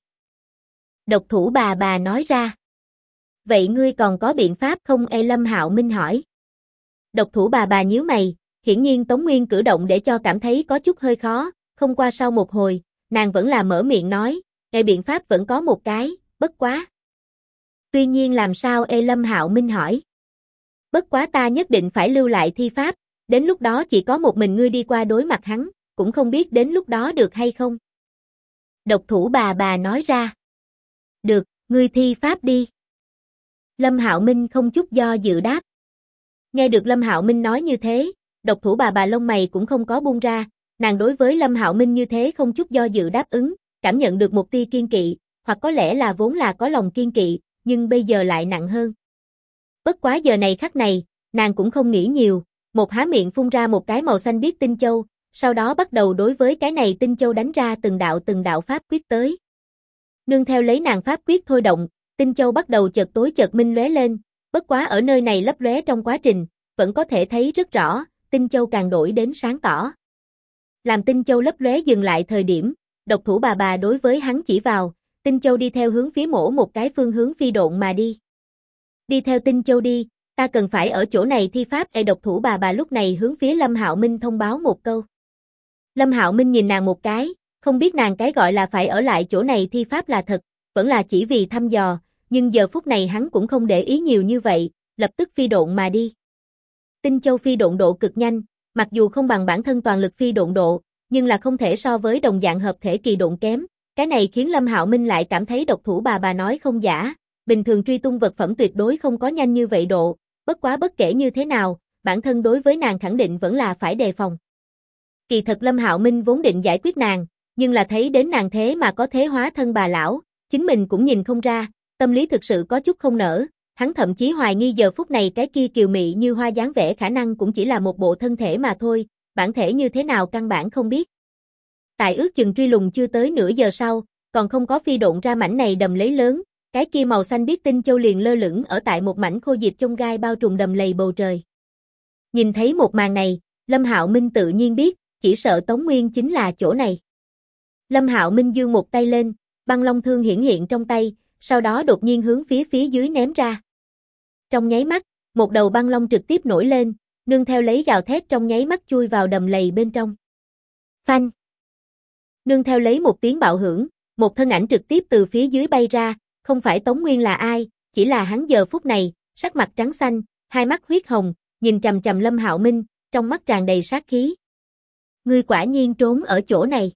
Độc thủ bà nói ra. Vậy ngươi còn có biện pháp không Lâm Hạo Minh hỏi. Độc thủ bà nhíu mày, hiển nhiên Tống Nguyên cử động để cho cảm thấy có chút hơi khó, không qua sau một hồi, nàng vẫn là mở miệng nói, biện pháp vẫn có một cái, bất quá. Tuy nhiên làm sao Lâm Hạo Minh hỏi. Bất quá ta nhất định phải lưu lại thi pháp, đến lúc đó chỉ có một mình ngươi đi qua đối mặt hắn, cũng không biết đến lúc đó được hay không. Độc thủ bà nói ra. Được, ngươi thi pháp đi. Lâm Hạo Minh không chút do dự đáp. Nghe được Lâm Hạo Minh nói như thế, độc thủ bà lông mày cũng không có buông ra, nàng đối với Lâm Hạo Minh như thế không chút do dự đáp ứng, cảm nhận được một tia kiên kỵ, hoặc có lẽ là vốn là có lòng kiên kỵ, nhưng bây giờ lại nặng hơn. Bất quá giờ này khắc này, nàng cũng không nghĩ nhiều, một há miệng phun ra một cái màu xanh biếc tinh châu, sau đó bắt đầu đối với cái này tinh châu đánh ra từng đạo pháp quyết tới. Nương theo lấy nàng pháp quyết thôi động, tinh châu bắt đầu chợt tối chợt minh lóe lên, bất quá ở nơi này lấp lóe trong quá trình, vẫn có thể thấy rất rõ, tinh châu càng đổi đến sáng tỏ. Làm tinh châu lấp lóe dừng lại thời điểm, độc thủ bà đối với hắn chỉ vào, tinh châu đi theo hướng phía mổ một cái phương hướng phi độn mà đi. Đi theo tinh châu đi, ta cần phải ở chỗ này thi pháp. Độc thủ bà lúc này hướng phía Lâm Hạo Minh thông báo một câu. Lâm Hạo Minh nhìn nàng một cái, không biết nàng cái gọi là phải ở lại chỗ này thi pháp là thật, vẫn là chỉ vì thăm dò, nhưng giờ phút này hắn cũng không để ý nhiều như vậy, lập tức phi độn mà đi. Tinh châu phi độn độ cực nhanh, mặc dù không bằng bản thân toàn lực phi độn độ, nhưng là không thể so với đồng dạng hợp thể kỳ độn kém. Cái này khiến Lâm Hạo Minh lại cảm thấy độc thủ bà nói không giả, bình thường truy tung vật phẩm tuyệt đối không có nhanh như vậy độ, bất quá bất kể như thế nào, bản thân đối với nàng khẳng định vẫn là phải đề phòng. Kỳ thật Lâm Hạo Minh vốn định giải quyết nàng, nhưng là thấy đến nàng thế mà có thế hóa thân bà lão, chính mình cũng nhìn không ra, tâm lý thực sự có chút không nỡ, hắn thậm chí hoài nghi giờ phút này cái kia kiều mị như hoa dáng vẻ khả năng cũng chỉ là một bộ thân thể mà thôi, bản thể như thế nào căn bản không biết. Tại ước chừng truy lùng chưa tới nửa giờ sau, còn không có phi độn ra mảnh này đầm lấy lớn, cái kia màu xanh biếc tinh châu liền lơ lửng ở tại một mảnh khô diệp chông gai bao trùm đầm lầy bầu trời. Nhìn thấy một màn này, Lâm Hạo Minh tự nhiên biết, chỉ sợ Tống Nguyên chính là chỗ này. Lâm Hạo Minh giương một tay lên, băng long thương hiển hiện trong tay, sau đó đột nhiên hướng phía dưới ném ra. Trong nháy mắt, một đầu băng long trực tiếp nổi lên, nương theo lấy gào thét trong nháy mắt chui vào đầm lầy bên trong. Phanh! Nương theo lấy một tiếng bạo hưởng, một thân ảnh trực tiếp từ phía dưới bay ra, không phải Tống Nguyên là ai, chỉ là hắn giờ phút này, sắc mặt trắng xanh, hai mắt huyết hồng, nhìn chằm chằm Lâm Hạo Minh, trong mắt tràn đầy sát khí. Ngươi quả nhiên trốn ở chỗ này.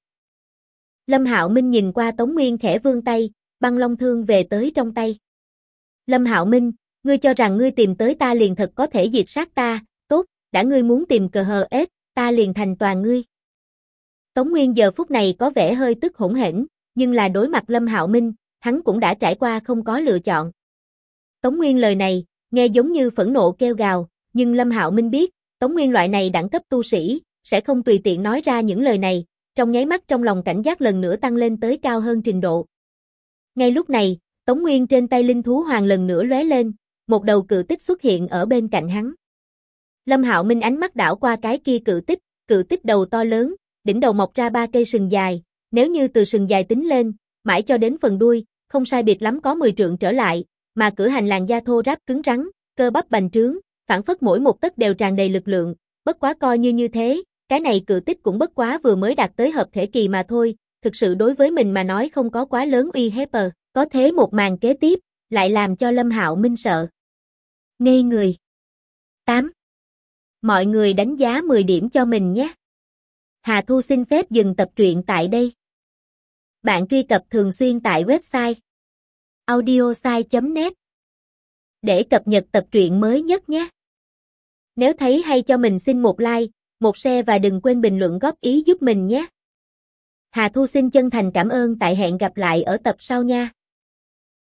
Lâm Hạo Minh nhìn qua Tống Nguyên khẽ vươn tay, băng long thương về tới trong tay. Lâm Hạo Minh, ngươi cho rằng ngươi tìm tới ta liền thật có thể diệt sát ta, tốt, đã ngươi muốn tìm cờ hờ ết, ta liền thành toàn ngươi. Tống Nguyên giờ phút này có vẻ hơi tức hỗn hển, nhưng là đối mặt Lâm Hạo Minh, hắn cũng đã trải qua không có lựa chọn. Tống Nguyên lời này, nghe giống như phẫn nộ kêu gào, nhưng Lâm Hạo Minh biết, Tống Nguyên loại này đẳng cấp tu sĩ, sẽ không tùy tiện nói ra những lời này, trong nháy mắt trong lòng cảnh giác lần nữa tăng lên tới cao hơn trình độ. Ngay lúc này, Tống Nguyên trên tay linh thú hoàng lần nữa lóe lên, một đầu cự tích xuất hiện ở bên cạnh hắn. Lâm Hạo Minh ánh mắt đảo qua cái kia cự tích đầu to lớn, đỉnh đầu mọc ra 3 cây sừng dài, nếu như từ sừng dài tính lên, mãi cho đến phần đuôi, không sai biệt lắm có 10 trượng trở lại, mà cử hành làn da thô ráp cứng rắn, cơ bắp bành trướng, phản phất mỗi một tấc đều tràn đầy lực lượng, bất quá coi như thế, cái này cự tích cũng bất quá vừa mới đạt tới hợp thể kỳ mà thôi, thực sự đối với mình mà nói không có quá lớn uy hiếp. Có thế một màn kế tiếp, lại làm cho Lâm Hạo Minh sợ. Ngây người. 8. Mọi người đánh giá 10 điểm cho mình nhé. Hà Thu xin phép dừng tập truyện tại đây. Bạn truy cập thường xuyên tại website audiosai.net để cập nhật tập truyện mới nhất nhé. Nếu thấy hay cho mình xin một like, một share và đừng quên bình luận góp ý giúp mình nhé. Hà Thu xin chân thành cảm ơn, tại hẹn gặp lại ở tập sau nha.